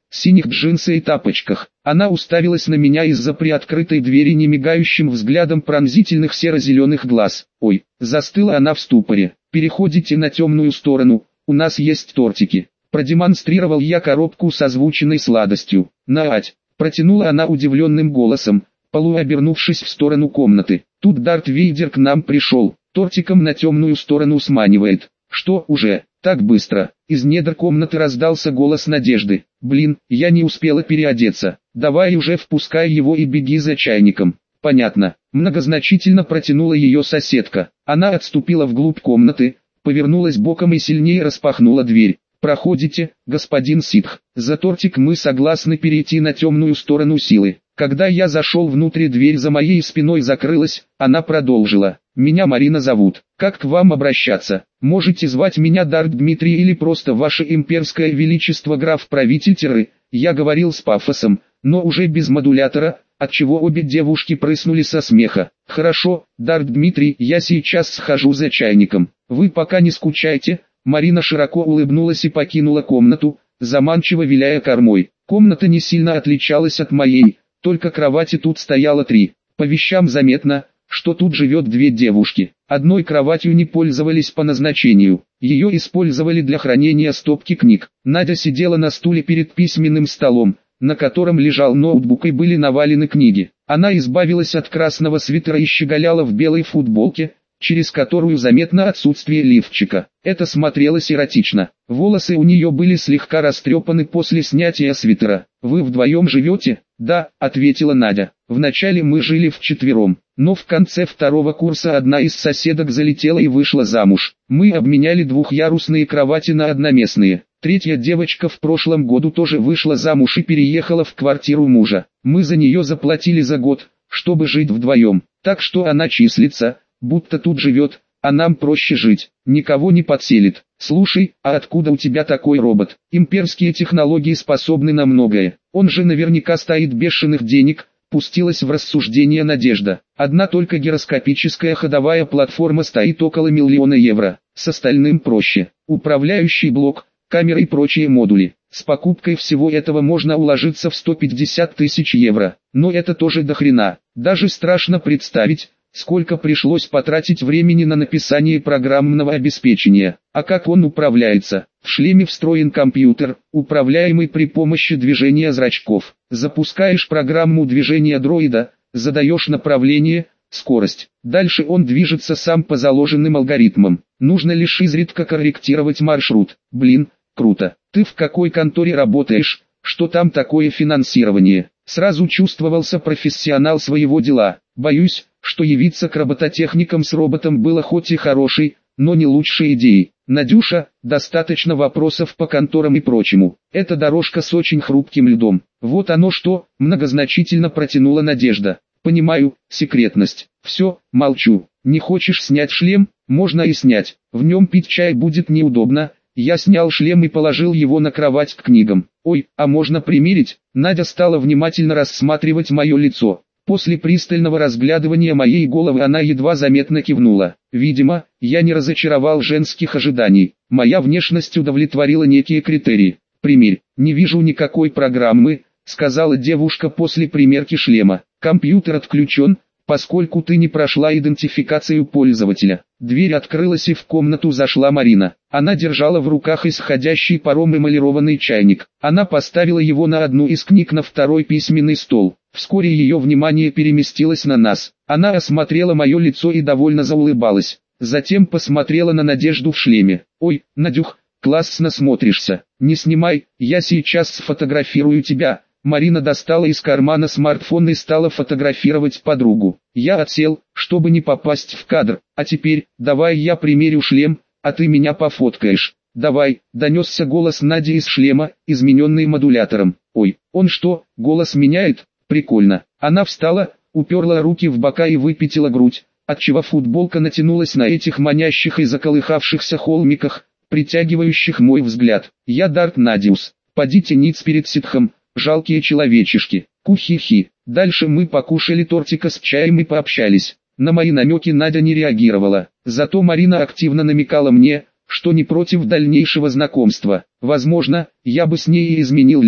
синих джинсах и тапочках. Она уставилась на меня из-за приоткрытой двери немигающим взглядом пронзительных серо-зеленых глаз. Ой, застыла она в ступоре. Переходите на темную сторону, у нас есть тортики. Продемонстрировал я коробку с озвученной сладостью. Наать, протянула она удивленным голосом, полуобернувшись в сторону комнаты. Тут Дарт Вейдер к нам пришел, тортиком на темную сторону сманивает. Что, уже, так быстро? Из недр комнаты раздался голос Надежды. Блин, я не успела переодеться. Давай уже впускай его и беги за чайником. Понятно. Многозначительно протянула ее соседка. Она отступила вглубь комнаты, повернулась боком и сильнее распахнула дверь. Проходите, господин Ситх. За тортик мы согласны перейти на темную сторону силы. Когда я зашел внутрь, дверь за моей спиной закрылась, она продолжила. Меня Марина зовут. Как к вам обращаться? Можете звать меня Дарт Дмитрий или просто ваше имперское величество граф-правитель Терры. Я говорил с пафосом, но уже без модулятора, отчего обе девушки прыснули со смеха. Хорошо, Дарт Дмитрий, я сейчас схожу за чайником. Вы пока не скучайте. Марина широко улыбнулась и покинула комнату, заманчиво виляя кормой. Комната не сильно отличалась от моей, только кровати тут стояло три. По вещам заметно, что тут живет две девушки. Одной кроватью не пользовались по назначению, ее использовали для хранения стопки книг. Надя сидела на стуле перед письменным столом, на котором лежал ноутбук и были навалены книги. Она избавилась от красного свитера и щеголяла в белой футболке, через которую заметно отсутствие лифчика. Это смотрелось эротично. Волосы у нее были слегка растрепаны после снятия свитера. «Вы вдвоем живете?» «Да», — ответила Надя. «Вначале мы жили вчетвером, но в конце второго курса одна из соседок залетела и вышла замуж. Мы обменяли двухъярусные кровати на одноместные. Третья девочка в прошлом году тоже вышла замуж и переехала в квартиру мужа. Мы за нее заплатили за год, чтобы жить вдвоем, так что она числится, будто тут живет, а нам проще жить, никого не подселит. Слушай, а откуда у тебя такой робот? Имперские технологии способны на многое, он же наверняка стоит бешеных денег», пустилась в рассуждение Надежда. «Одна только гироскопическая ходовая платформа стоит около миллиона евро, с остальным проще. Управляющий блок, камеры и прочие модули. С покупкой всего этого можно уложиться в сто пятьдесят тысяч евро, но это тоже дохрена. Даже страшно представить, сколько пришлось потратить времени на написание программного обеспечения. А как он управляется? В шлеме встроен компьютер, управляемый при помощи движения зрачков. Запускаешь программу движения дроида, задаешь направление, скорость. Дальше он движется сам по заложенным алгоритмам. Нужно лишь изредка корректировать маршрут. Блин, круто. Ты в какой конторе работаешь? Что там такое финансирование? Сразу чувствовался профессионал своего дела. Боюсь, что явиться к робототехникам с роботом было хоть и хорошей, но не лучшей идеей. Надюша, достаточно вопросов по конторам и прочему. Это дорожка с очень хрупким льдом. Вот оно что, многозначительно протянула Надежда. Понимаю, секретность. Все, молчу. Не хочешь снять шлем? Можно и снять. В нем пить чай будет неудобно. Я снял шлем и положил его на кровать к книгам. Ой, а можно примерить? Надя стала внимательно рассматривать мое лицо. После пристального разглядывания моей головы она едва заметно кивнула. Видимо, я не разочаровал женских ожиданий. Моя внешность удовлетворила некие критерии. «Примерь, не вижу никакой программы», — сказала девушка после примерки шлема. «Компьютер отключен, поскольку ты не прошла идентификацию пользователя». Дверь открылась и в комнату зашла Марина. Она держала в руках исходящий паром эмалированный чайник. Она поставила его на одну из книг на второй письменный стол. Вскоре ее внимание переместилось на нас. Она осмотрела мое лицо и довольно заулыбалась. Затем посмотрела на Надежду в шлеме. «Ой, Надюх, классно смотришься. Не снимай, я сейчас сфотографирую тебя». Марина достала из кармана смартфон и стала фотографировать подругу. Я отсел, чтобы не попасть в кадр. «А теперь, давай я примерю шлем, а ты меня пофоткаешь». «Давай», — донесся голос Нади из шлема, измененный модулятором. «Ой, он что, голос меняет? Прикольно». Она встала, уперла руки в бока и выпятила грудь, отчего футболка натянулась на этих манящих и заколыхавшихся холмиках, притягивающих мой взгляд. «Я Дарт Надиус. Подите ниц перед ситхом, жалкие человечишки». Кухихи. Дальше мы покушали тортика с чаем и пообщались. На мои намеки Надя не реагировала. Зато Марина активно намекала мне, что не против дальнейшего знакомства. Возможно, я бы с ней и изменил Лиле,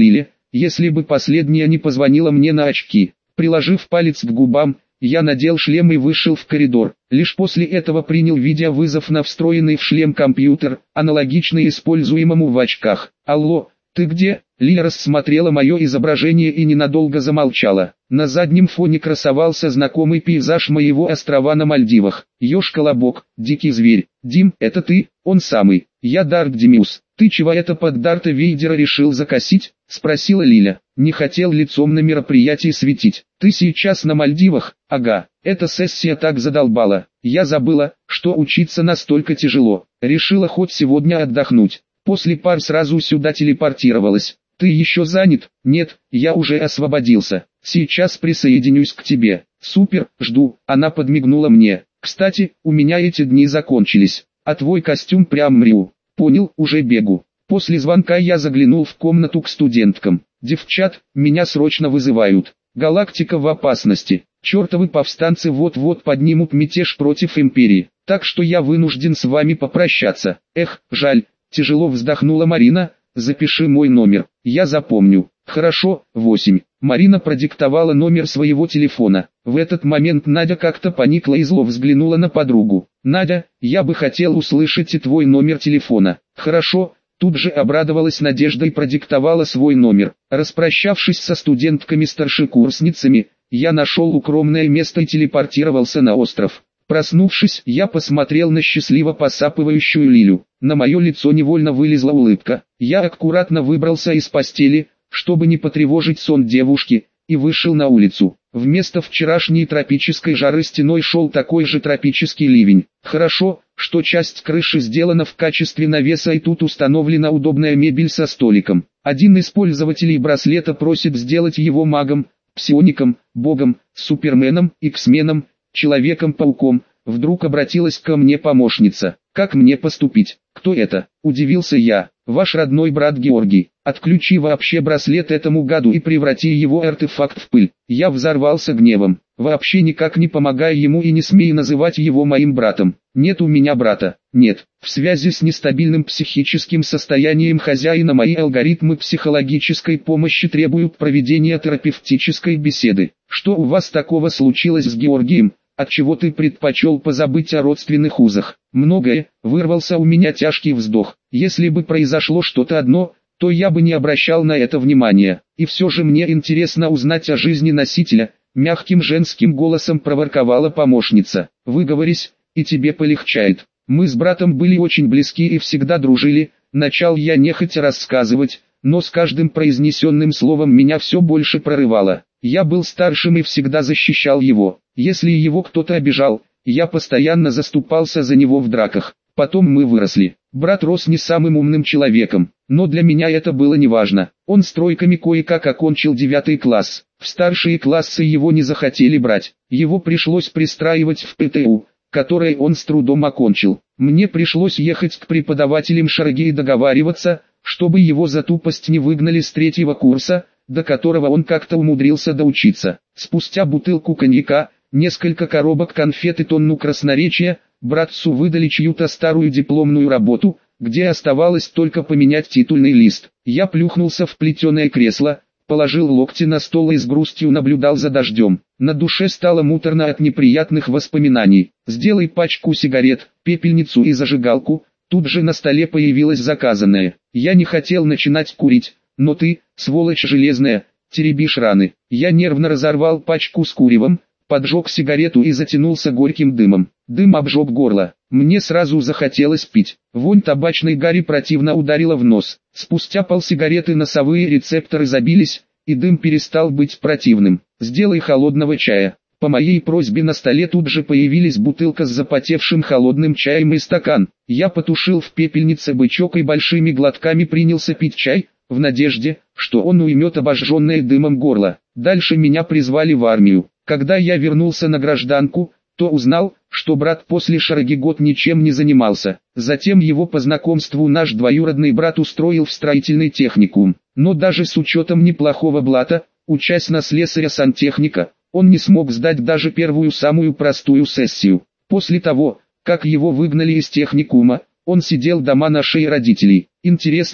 если бы последняя не позвонила мне на очки. Приложив палец к губам, я надел шлем и вышел в коридор. Лишь после этого принял видеовызов на встроенный в шлем компьютер, аналогичный используемому в очках. «Алло, ты где?» Лиля рассмотрела мое изображение и ненадолго замолчала. На заднем фоне красовался знакомый пейзаж моего острова на Мальдивах. Ёж-колобок, дикий зверь. «Дим, это ты?» «Он самый. Я Дарт Демиус. Ты чего это под Дарта Вейдера решил закосить?» — спросила Лиля. «Не хотел лицом на мероприятии светить. Ты сейчас на Мальдивах?» «Ага. Эта сессия так задолбала. Я забыла, что учиться настолько тяжело. Решила хоть сегодня отдохнуть. После пар сразу сюда телепортировалась. Ты еще занят?» «Нет, я уже освободился. Сейчас присоединюсь к тебе». «Супер, жду». Она подмигнула мне. «Кстати, у меня эти дни закончились. А твой костюм прям мрю». «Понял, уже бегу». После звонка я заглянул в комнату к студенткам. «Девчат, меня срочно вызывают. Галактика в опасности. Чертовы повстанцы вот-вот поднимут мятеж против империи. Так что я вынужден с вами попрощаться». «Эх, жаль». Тяжело вздохнула Марина. «Запиши мой номер, я запомню». «Хорошо, восемь». Марина продиктовала номер своего телефона. В этот момент Надя как-то поникла и зло взглянула на подругу. «Надя, я бы хотел услышать и твой номер телефона». «Хорошо». Тут же обрадовалась Надежда и продиктовала свой номер. Распрощавшись со студентками-старшекурсницами, я нашел укромное место и телепортировался на остров. Проснувшись, я посмотрел на счастливо посапывающую Лилю. На мое лицо невольно вылезла улыбка. Я аккуратно выбрался из постели, чтобы не потревожить сон девушки, и вышел на улицу. Вместо вчерашней тропической жары стеной шел такой же тропический ливень. Хорошо, что часть крыши сделана в качестве навеса и тут установлена удобная мебель со столиком. Один из пользователей браслета просит сделать его магом, псиоником, богом, суперменом, иксменом, Человеком-пауком. Вдруг обратилась ко мне помощница. «Как мне поступить?» «Кто это?» – удивился я. «Ваш родной брат Георгий. Отключи вообще браслет этому гаду и преврати его артефакт в пыль». Я взорвался гневом. «Вообще никак не помогай ему и не смей называть его моим братом. Нет у меня брата. Нет. В связи с нестабильным психическим состоянием хозяина мои алгоритмы психологической помощи требуют проведения терапевтической беседы. Что у вас такого случилось с Георгием? Отчего ты предпочел позабыть о родственных узах?» «Многое», вырвался у меня тяжкий вздох. «Если бы произошло что-то одно, то я бы не обращал на это внимания. И все же мне интересно узнать о жизни носителя», мягким женским голосом проворковала помощница. «Выговорись, и тебе полегчает. Мы с братом были очень близки и всегда дружили». Начал я нехотя рассказывать, но с каждым произнесенным словом меня все больше прорывало. Я был старшим и всегда защищал его. Если его кто-то обижал, я постоянно заступался за него в драках. Потом мы выросли. Брат рос не самым умным человеком, но для меня это было неважно. Он с тройками кое-как окончил девятый класс. В старшие классы его не захотели брать. Его пришлось пристраивать в ПТУ, которое он с трудом окончил. Мне пришлось ехать к преподавателям Шараги и договариваться, чтобы его за тупость не выгнали с третьего курса, до которого он как-то умудрился доучиться. Спустя бутылку коньяка, несколько коробок конфет и тонну красноречия, братцу выдали чью-то старую дипломную работу, где оставалось только поменять титульный лист. Я плюхнулся в плетеное кресло, положил локти на стол и с грустью наблюдал за дождем. На душе стало муторно от неприятных воспоминаний. «Сделай пачку сигарет, пепельницу и зажигалку». Тут же на столе появилось заказанное. Я не хотел начинать курить, но ты, сволочь железная, теребишь раны. Я нервно разорвал пачку с куревом, поджег сигарету и затянулся горьким дымом. Дым обжег горло. Мне сразу захотелось пить. Вонь табачной гари противно ударила в нос. Спустя полсигареты носовые рецепторы забились, и дым перестал быть противным. «Сделай холодного чая». По моей просьбе на столе тут же появились бутылка с запотевшим холодным чаем и стакан. Я потушил в пепельнице бычок и большими глотками принялся пить чай, в надежде, что он уймет обожженное дымом горло. Дальше меня призвали в армию. Когда я вернулся на гражданку, то узнал, что брат после Шараги год ничем не занимался. Затем его по знакомству наш двоюродный брат устроил в строительный техникум. Но даже с учетом неплохого блата, учась на слесаря-сантехника, он не смог сдать даже первую самую простую сессию. После того, как его выгнали из техникума, он сидел дома на шее родителей. Интересно,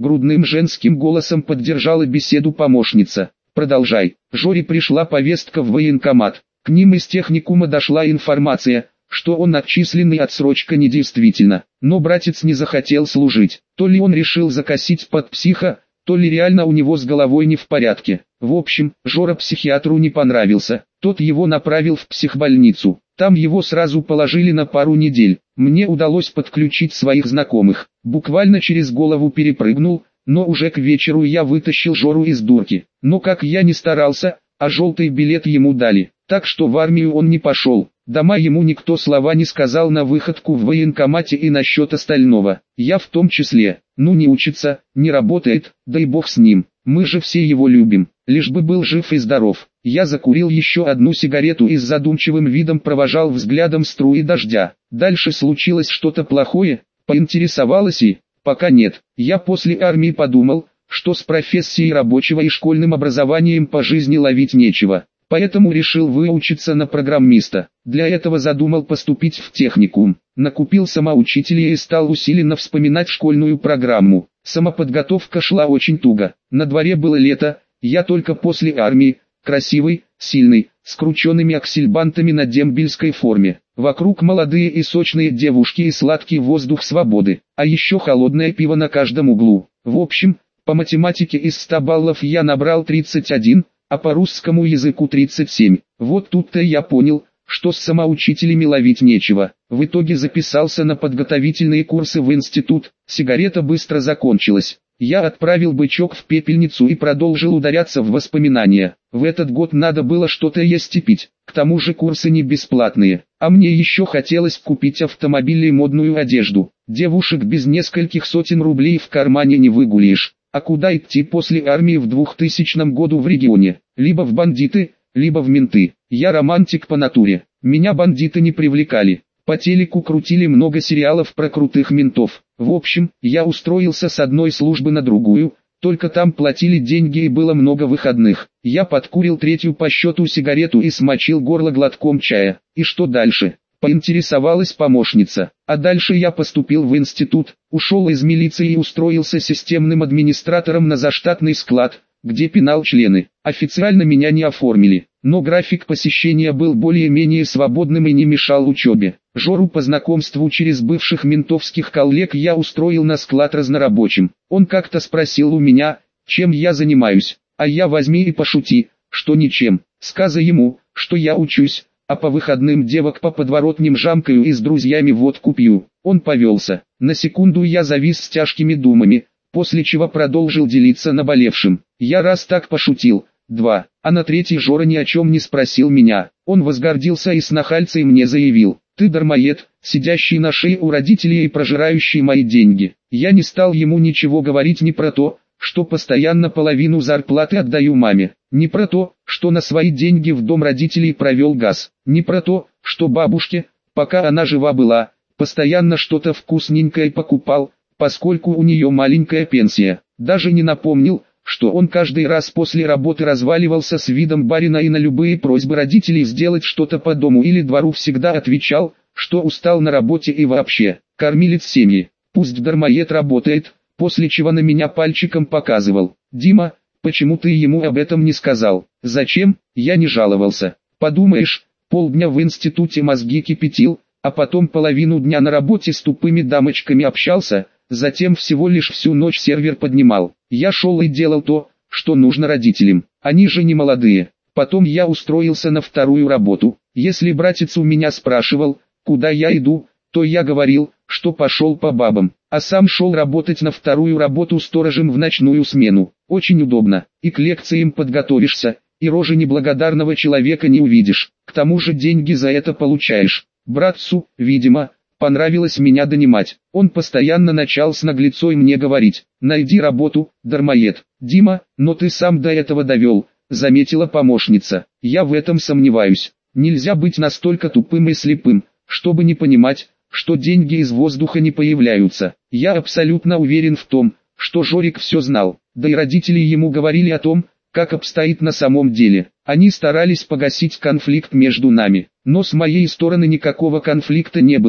грудным женским голосом поддержала беседу помощница. Продолжай. Жоре пришла повестка в военкомат. К ним из техникума дошла информация, что он отчислен и отсрочка недействительна. Но братец не захотел служить. То ли он решил закосить под психа, то ли реально у него с головой не в порядке. В общем, Жора психиатру не понравился. Тот его направил в психбольницу. Там его сразу положили на пару недель. Мне удалось подключить своих знакомых. Буквально через голову перепрыгнул, но уже к вечеру я вытащил Жору из дурки. Но как я не старался, а желтый билет ему дали. Так что в армию он не пошел. Дома ему никто слова не сказал на выходку в военкомате и насчет остального. Я в том числе. Ну не учится, не работает, да и бог с ним. Мы же все его любим. Лишь бы был жив и здоров. Я закурил еще одну сигарету и с задумчивым видом провожал взглядом струи дождя. Дальше случилось что-то плохое, поинтересовалась и... Пока нет. Я после армии подумал, что с профессией рабочего и школьным образованием по жизни ловить нечего. Поэтому решил выучиться на программиста. Для этого задумал поступить в техникум. Накупил самоучителя и стал усиленно вспоминать школьную программу. Самоподготовка шла очень туго. На дворе было лето, я только после армии, красивый, сильный, с крученными аксельбантами на дембельской форме. Вокруг молодые и сочные девушки и сладкий воздух свободы, а еще холодное пиво на каждом углу. В общем, по математике из ста баллов я набрал тридцать один, а по русскому языку тридцать семь. Вот тут-то я понял, что с самоучителями ловить нечего. В итоге записался на подготовительные курсы в институт, сигарета быстро закончилась. Я отправил бычок в пепельницу и продолжил ударяться в воспоминания. В этот год надо было что-то есть и пить, к тому же курсы не бесплатные. А мне еще хотелось купить автомобиль и модную одежду. Девушек без нескольких сотен рублей в кармане не выгуляешь. А куда идти после армии в двухтысячном году в регионе? Либо в бандиты, либо в менты. Я романтик по натуре. Меня бандиты не привлекали. По телеку крутили много сериалов про крутых ментов. В общем, я устроился с одной службы на другую, только там платили деньги и было много выходных. Я подкурил третью по счету сигарету и смочил горло глотком чая. И что дальше? Поинтересовалась помощница. А дальше я поступил в институт, ушел из милиции и устроился системным администратором на заштатный склад, где пинал члены. Официально меня не оформили, но график посещения был более-менее свободным и не мешал учебе. Жору по знакомству через бывших ментовских коллег я устроил на склад разнорабочим. Он как-то спросил у меня, чем я занимаюсь, а я возьми и пошути, что ничем. Сказа ему, что я учусь, а по выходным девок по подворотням жамкаю и с друзьями водку пью. Он повелся. На секунду я завис с тяжкими думами, после чего продолжил делиться наболевшим. Я раз так пошутил, два, а на третий Жора ни о чем не спросил меня. Он возгордился и с нахальцей мне заявил: «Ты дармоед, сидящий на шее у родителей и прожирающий мои деньги». Я не стал ему ничего говорить ни про то, что постоянно половину зарплаты отдаю маме, не про то, что на свои деньги в дом родителей провел газ, не про то, что бабушке, пока она жива была, постоянно что-то вкусненькое покупал, поскольку у нее маленькая пенсия. Даже не напомнил, что он каждый раз после работы разваливался с видом барина и на любые просьбы родителей сделать что-то по дому или двору всегда отвечал, что устал на работе и вообще, кормилец семьи. Пусть дармоед работает, после чего на меня пальчиком показывал. «Дима, почему ты ему об этом не сказал?» «Зачем?» Я не жаловался. Подумаешь, полдня в институте мозги кипятил, а потом половину дня на работе с тупыми дамочками общался, затем всего лишь всю ночь сервер поднимал. Я шел и делал то, что нужно родителям. Они же не молодые. Потом я устроился на вторую работу. Если братец у меня спрашивал, куда я иду, то я говорил, что пошел по бабам, а сам шел работать на вторую работу сторожем в ночную смену. Очень удобно, и к лекциям подготовишься, и рожи неблагодарного человека не увидишь, к тому же деньги за это получаешь. Братцу, видимо, понравилось меня донимать. Он постоянно начал с наглецой мне говорить: «Найди работу, дармоед». «Дима, но ты сам до этого довел», заметила помощница. «Я в этом сомневаюсь. Нельзя быть настолько тупым и слепым, чтобы не понимать, что деньги из воздуха не появляются». Я абсолютно уверен в том, что Жорик все знал, да и родители ему говорили о том, как обстоит на самом деле. Они старались погасить конфликт между нами, но с моей стороны никакого конфликта не было,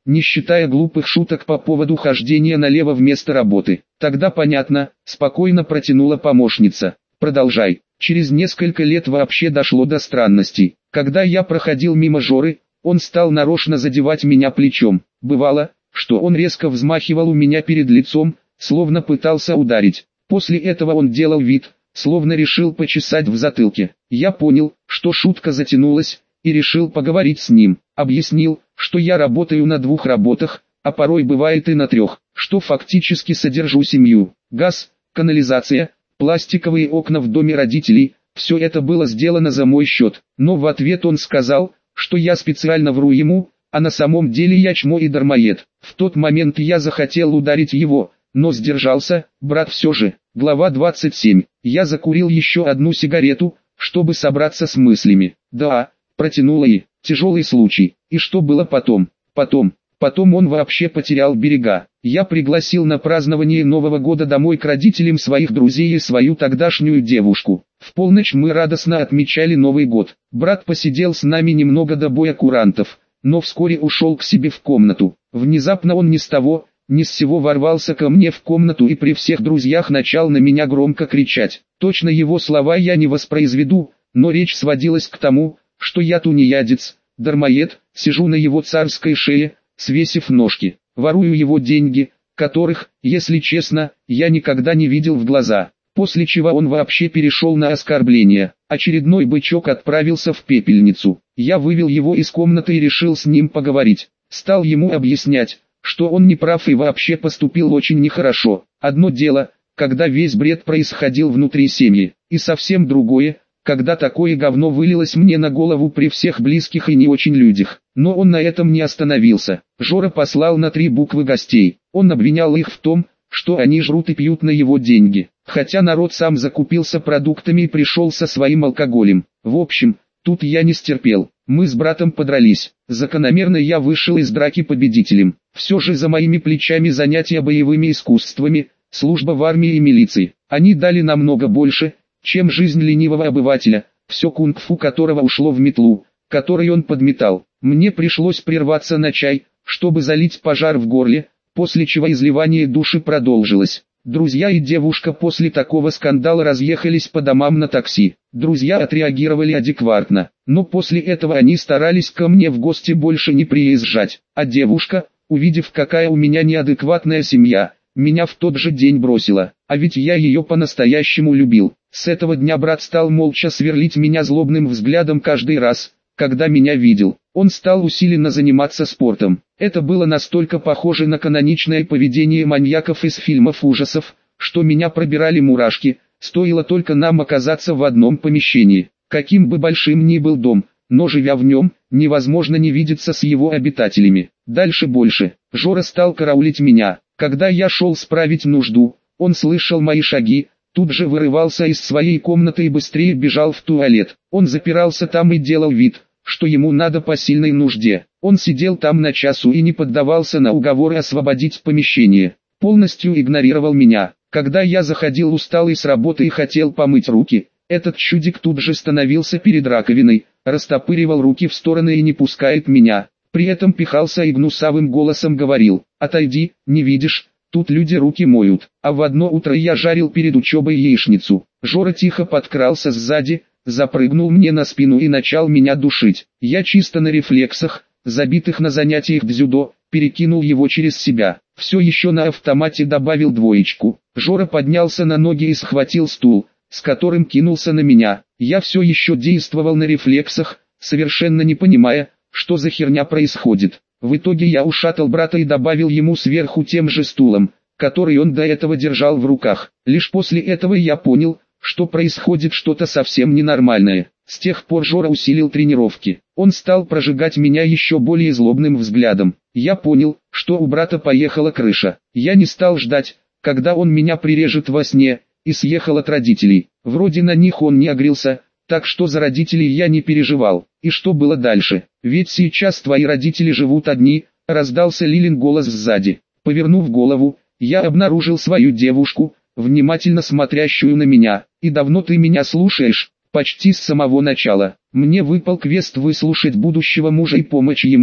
не считая глупых шуток по поводу хождения налево вместо работы. Тогда понятно, спокойно протянула помощница. Продолжай. Через несколько лет вообще дошло до странностей. Когда я проходил мимо Жоры, он стал нарочно задевать меня плечом. Бывало, что он резко взмахивал у меня перед лицом, словно пытался ударить. После этого он делал вид, словно решил почесать в затылке. Я понял, что шутка затянулась, и решил поговорить с ним. Объяснил, что я работаю на двух работах, а порой бывает и на трех, что фактически содержу семью. Газ, канализация, пластиковые окна в доме родителей, все это было сделано за мой счет. Но в ответ он сказал, что я специально вру ему, а на самом деле я чмо и дармоед. В тот момент я захотел ударить его, но сдержался, брат все же. Глава двадцать семь. Я закурил еще одну сигарету, чтобы собраться с мыслями. Да, протянула и, тяжелый случай. И что было потом? Потом, потом он вообще потерял берега. Я пригласил на празднование Нового года домой к родителям своих друзей и свою тогдашнюю девушку. В полночь мы радостно отмечали Новый год. Брат посидел с нами немного до боя курантов, но вскоре ушел к себе в комнату. Внезапно он ни с того, ни с сего ворвался ко мне в комнату и при всех друзьях начал на меня громко кричать. Точно его слова я не воспроизведу, но речь сводилась к тому, что я тунеядец, дармоед, сижу на его царской шее, свесив ножки, ворую его деньги, которых, если честно, я никогда не видел в глаза. После чего он вообще перешел на оскорбление. Очередной бычок отправился в пепельницу. Я вывел его из комнаты и решил с ним поговорить. Стал ему объяснять, что он не прав и вообще поступил очень нехорошо. Одно дело, когда весь бред происходил внутри семьи, и совсем другое, когда такое говно вылилось мне на голову при всех близких и не очень людях. Но он на этом не остановился. Жора послал на три буквы гостей. Он обвинял их в том, что они жрут и пьют на его деньги, хотя народ сам закупился продуктами и пришел со своим алкоголем. В общем, тут я не стерпел. Мы с братом подрались. Закономерно я вышел из драки победителем. Все же за моими плечами занятия боевыми искусствами, служба в армии и милиции. Они дали намного больше, чем жизнь ленивого обывателя, все кунг-фу которого ушло в метлу, которой он подметал. Мне пришлось прерваться на чай, чтобы залить пожар в горле, после чего изливание души продолжилось. Друзья и девушка после такого скандала разъехались по домам на такси. Друзья отреагировали адекватно, но после этого они старались ко мне в гости больше не приезжать. А девушка, увидев, какая у меня неадекватная семья, меня в тот же день бросила. А ведь я ее по-настоящему любил. С этого дня брат стал молча сверлить меня злобным взглядом каждый раз, когда меня видел. Он стал усиленно заниматься спортом. Это было настолько похоже на каноничное поведение маньяков из фильмов ужасов, что меня пробирали мурашки, стоило только нам оказаться в одном помещении. Каким бы большим ни был дом, но живя в нем, невозможно не видеться с его обитателями. Дальше больше. Жора стал караулить меня. Когда я шел справить нужду, он слышал мои шаги, тут же вырывался из своей комнаты и быстрее бежал в туалет. Он запирался там и делал вид, что ему надо по сильной нужде. Он сидел там на часу и не поддавался на уговоры освободить помещение. Полностью игнорировал меня. Когда я заходил усталый с работы и хотел помыть руки, этот чудик тут же становился перед раковиной, растопыривал руки в стороны и не пускает меня. При этом пихался и гнусавым голосом говорил: «Отойди, не видишь, тут люди руки моют». А в одно утро я жарил перед учебой яичницу. Жора тихо подкрался сзади, запрыгнул мне на спину и начал меня душить. Я чисто на рефлексах, забитых на занятиях дзюдо, перекинул его через себя. Все еще на автомате добавил двоечку. Жора поднялся на ноги и схватил стул, с которым кинулся на меня. Я все еще действовал на рефлексах, совершенно не понимая, что за херня происходит. В итоге я ушатал брата и добавил ему сверху тем же стулом, который он до этого держал в руках. Лишь после этого я понял, что происходит что-то совсем ненормальное. С тех пор Жора усилил тренировки. Он стал прожигать меня еще более злобным взглядом. Я понял, что у брата поехала крыша. Я не стал ждать, когда он меня прирежет во сне, и съехал от родителей. Вроде на них он не огрелся, так что за родителей я не переживал. И что было дальше? Ведь сейчас твои родители живут одни, раздался Лилин голос сзади. Повернув голову, я обнаружил свою девушку, внимательно смотрящую на меня. «И давно ты меня слушаешь?» «Почти с самого начала. Мне выпал квест выслушать будущего мужа и помочь ему.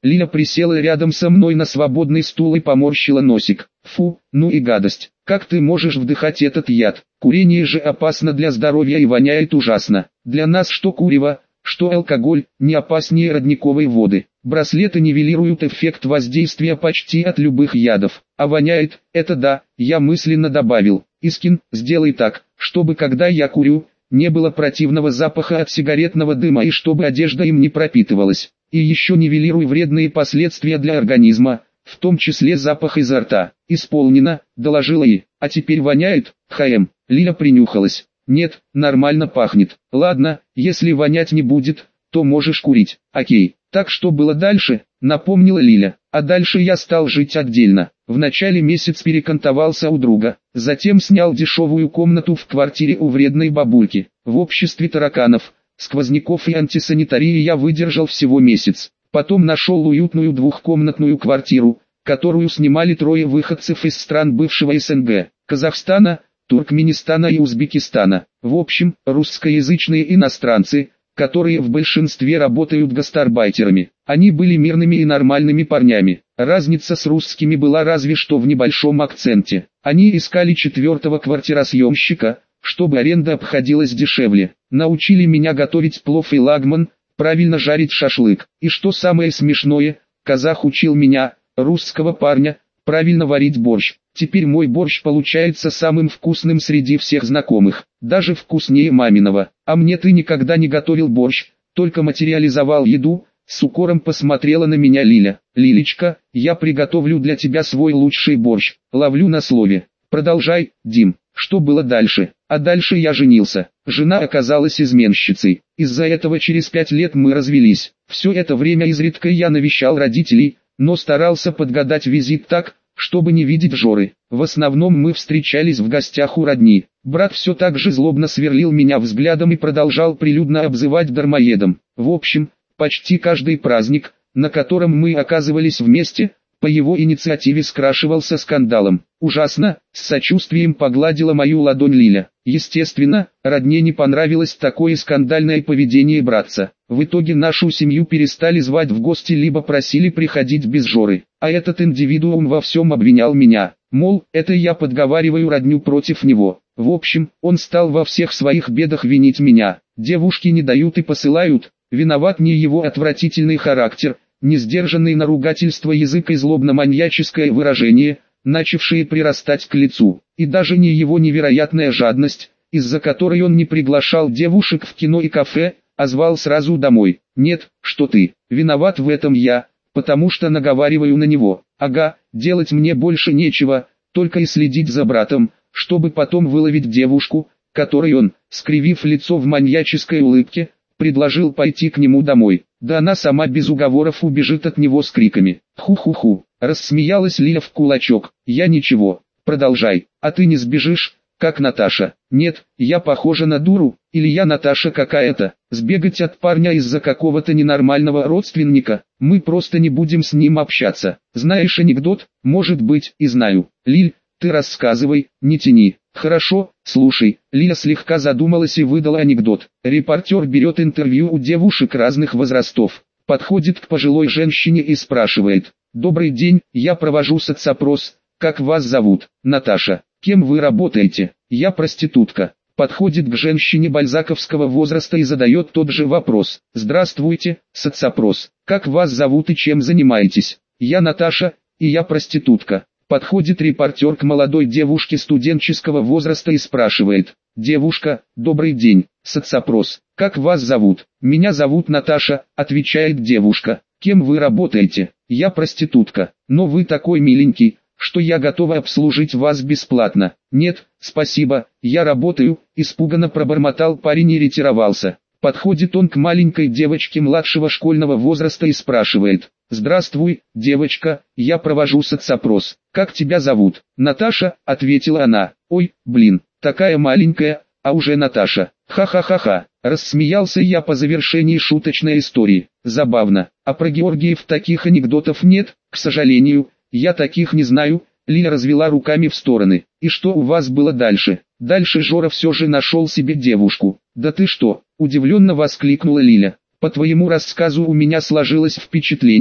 Лиля присела рядом со мной на свободный стул и поморщила носик. Фу, ну и гадость. Как ты можешь вдыхать этот яд? Курение же опасно для здоровья и воняет ужасно. Для нас что курево, что алкоголь, не опаснее родниковой воды. Браслеты нивелируют эффект воздействия почти от любых ядов. А воняет, это да, я мысленно добавил. Искин, сделай так, чтобы когда я курю, не было противного запаха от сигаретного дыма и чтобы одежда им не пропитывалась. И еще нивелируй вредные последствия для организма, в том числе запах изо рта. Исполнено, доложила и. А теперь воняет, хм. Лиля принюхалась. Нет, нормально пахнет. Ладно, если вонять не будет, то можешь курить. Окей. Так что было дальше, напомнила Лиля. А дальше я стал жить отдельно. В начале месяц перекантовался у друга, затем снял дешевую комнату в квартире у вредной бабульки. В обществе тараканов, сквозняков и антисанитарии я выдержал всего месяц. Потом нашел уютную двухкомнатную квартиру, которую снимали трое выходцев из стран бывшего СНГ, Казахстана, Туркменистана и Узбекистана. В общем, русскоязычные иностранцы, которые в большинстве работают гастарбайтерами. Они были мирными и нормальными парнями. Разница с русскими была разве что в небольшом акценте. Они искали четвертого квартиросъемщика, чтобы аренда обходилась дешевле. Научили меня готовить плов и лагман, правильно жарить шашлык. И что самое смешное, казах учил меня, русского парня, правильно варить борщ. Теперь мой борщ получается самым вкусным среди всех знакомых, даже вкуснее маминого. А мне ты никогда не готовил борщ, только материализовал еду. С укором посмотрела на меня Лиля. Лилечка, я приготовлю для тебя свой лучший борщ. Ловлю на слове. Продолжай, Дим. Что было дальше? А дальше я женился. Жена оказалась изменщицей. Из-за этого через пять лет мы развелись. Все это время изредка я навещал родителей, но старался подгадать визит так, чтобы не видеть Жоры. В основном мы встречались в гостях у родни. Брат все так же злобно сверлил меня взглядом и продолжал прилюдно обзывать дармоедом. В общем, почти каждый праздник, на котором мы оказывались вместе, по его инициативе скрашивался скандалом. Ужасно, с сочувствием погладила мою ладонь Лиля. Естественно, родне не понравилось такое скандальное поведение братца. В итоге нашу семью перестали звать в гости либо просили приходить без Жоры. А этот индивидуум во всем обвинял меня. Мол, это я подговариваю родню против него. В общем, он стал во всех своих бедах винить меня. Девушки не дают и посылают. Виноват не его отвратительный характер, не сдержанный на ругательство язык и злобно-маньяческое выражение, начавшие прирастать к лицу, и даже не его невероятная жадность, из-за которой он не приглашал девушек в кино и кафе, а звал сразу домой. Нет, что ты, виноват в этом я, потому что наговариваю на него. Ага, делать мне больше нечего, только и следить за братом, чтобы потом выловить девушку, которой он, скривив лицо в маньяческой улыбке, предложил пойти к нему домой. Да она сама без уговоров убежит от него с криками. Ху-ху-ху, рассмеялась Лиля в кулачок. Я ничего, продолжай, а ты не сбежишь, как Наташа. Нет, я похожа на дуру, или я Наташа какая-то. Сбегать от парня из-за какого-то ненормального родственника, мы просто не будем с ним общаться. Знаешь анекдот? Может быть, и знаю. Лиль, ты рассказывай, не тяни. Хорошо, слушай. Лиля слегка задумалась и выдала анекдот. Репортер берет интервью у девушек разных возрастов. Подходит к пожилой женщине и спрашивает. Добрый день, я провожу соцопрос. Как вас зовут? Наташа. Кем вы работаете? Я проститутка. Подходит к женщине бальзаковского возраста и задает тот же вопрос. Здравствуйте, соцопрос. Как вас зовут и чем занимаетесь? Я Наташа, и я проститутка. Подходит репортер к молодой девушке студенческого возраста и спрашивает. Девушка, добрый день, соцопрос. Как вас зовут? Меня зовут Наташа, отвечает девушка. Кем вы работаете? Я проститутка. Но вы такой миленький, что я готова обслужить вас бесплатно. Нет, спасибо, я работаю, испуганно пробормотал парень и ретировался. Подходит он к маленькой девочке младшего школьного возраста и спрашивает. «Здравствуй, девочка, я провожу соцопрос. Как тебя зовут?» «Наташа», — ответила она. «Ой, блин, такая маленькая, а уже Наташа. Ха-ха-ха-ха». Рассмеялся я по завершении шуточной истории. Забавно. А про Георгиев таких анекдотов нет, к сожалению, я таких не знаю. Лиля развела руками в стороны. «И что у вас было дальше?» «Дальше Жора все же нашел себе девушку». «Да ты что?» — удивленно воскликнула Лиля. «По твоему рассказу у меня сложилось впечатление,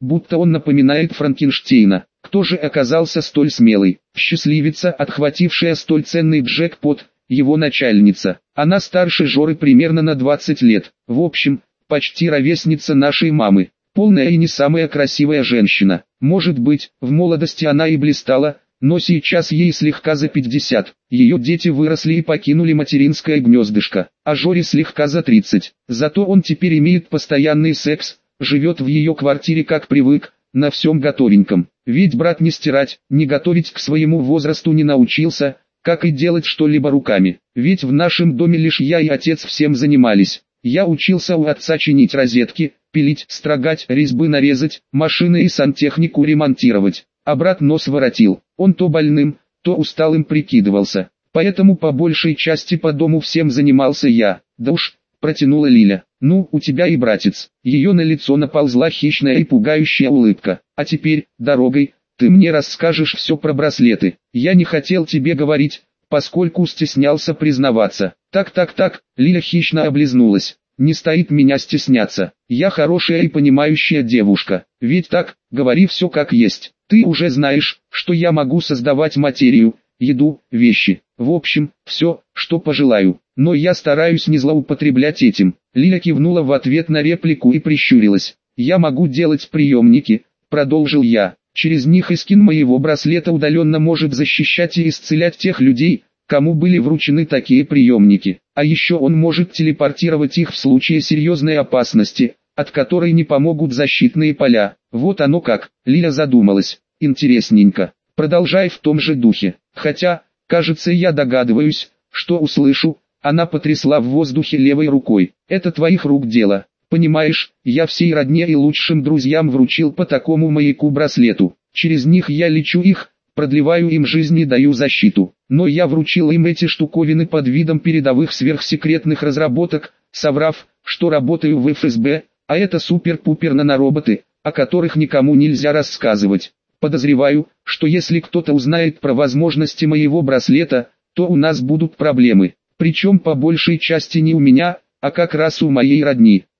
будто он напоминает Франкенштейна. Кто же оказался столь смелый? Счастливица, отхватившая столь ценный джекпот, его начальница. Она старше Жоры примерно на двадцать лет. В общем, почти ровесница нашей мамы. Полная и не самая красивая женщина. Может быть, в молодости она и блистала, но сейчас ей слегка за пятьдесят. Ее дети выросли и покинули материнское гнездышко, а Жоре слегка за тридцать. Зато он теперь имеет постоянный секс, живет в ее квартире как привык, на всем готовеньком. Ведь брат не стирать, не готовить к своему возрасту не научился, как и делать что-либо руками. Ведь в нашем доме лишь я и отец всем занимались. Я учился у отца чинить розетки, пилить, строгать, резьбы нарезать, машины и сантехнику ремонтировать. А брат нос воротил, он то больным, то усталым прикидывался. Поэтому по большей части по дому всем занимался я. Да уж, протянула Лиля. Ну, у тебя и братец. Ее на лицо наползла хищная и пугающая улыбка. А теперь, дорогой, ты мне расскажешь все про браслеты. Я не хотел тебе говорить, поскольку стеснялся признаваться. Так-так-так, Лиля хищно облизнулась. Не стоит меня стесняться. Я хорошая и понимающая девушка. Ведь так, говори все как есть. Ты уже знаешь, что я могу создавать материю, еду, вещи. В общем, все, что пожелаю. Но я стараюсь не злоупотреблять этим. Лиля кивнула в ответ на реплику и прищурилась. Я могу делать приемники, продолжил я. Через них искин моего браслета удаленно может защищать и исцелять тех людей, кому были вручены такие приемники. А еще он может телепортировать их в случае серьезной опасности, от которой не помогут защитные поля. Вот оно как. Лиля задумалась. Интересненько. Продолжай в том же духе. Хотя, кажется, я догадываюсь, что услышу. Она потрясла в воздухе левой рукой. Это твоих рук дело. Понимаешь, я всей родне и лучшим друзьям вручил по такому маяку-браслету. Через них я лечу их, продлеваю им жизнь и даю защиту. Но я вручил им эти штуковины под видом передовых сверхсекретных разработок, соврав, что работаю в эф эс бэ, а это супер-пупер нанороботы, о которых никому нельзя рассказывать. Подозреваю, что если кто-то узнает про возможности моего браслета, то у нас будут проблемы. Причем по большей части не у меня, а как раз у моей родни.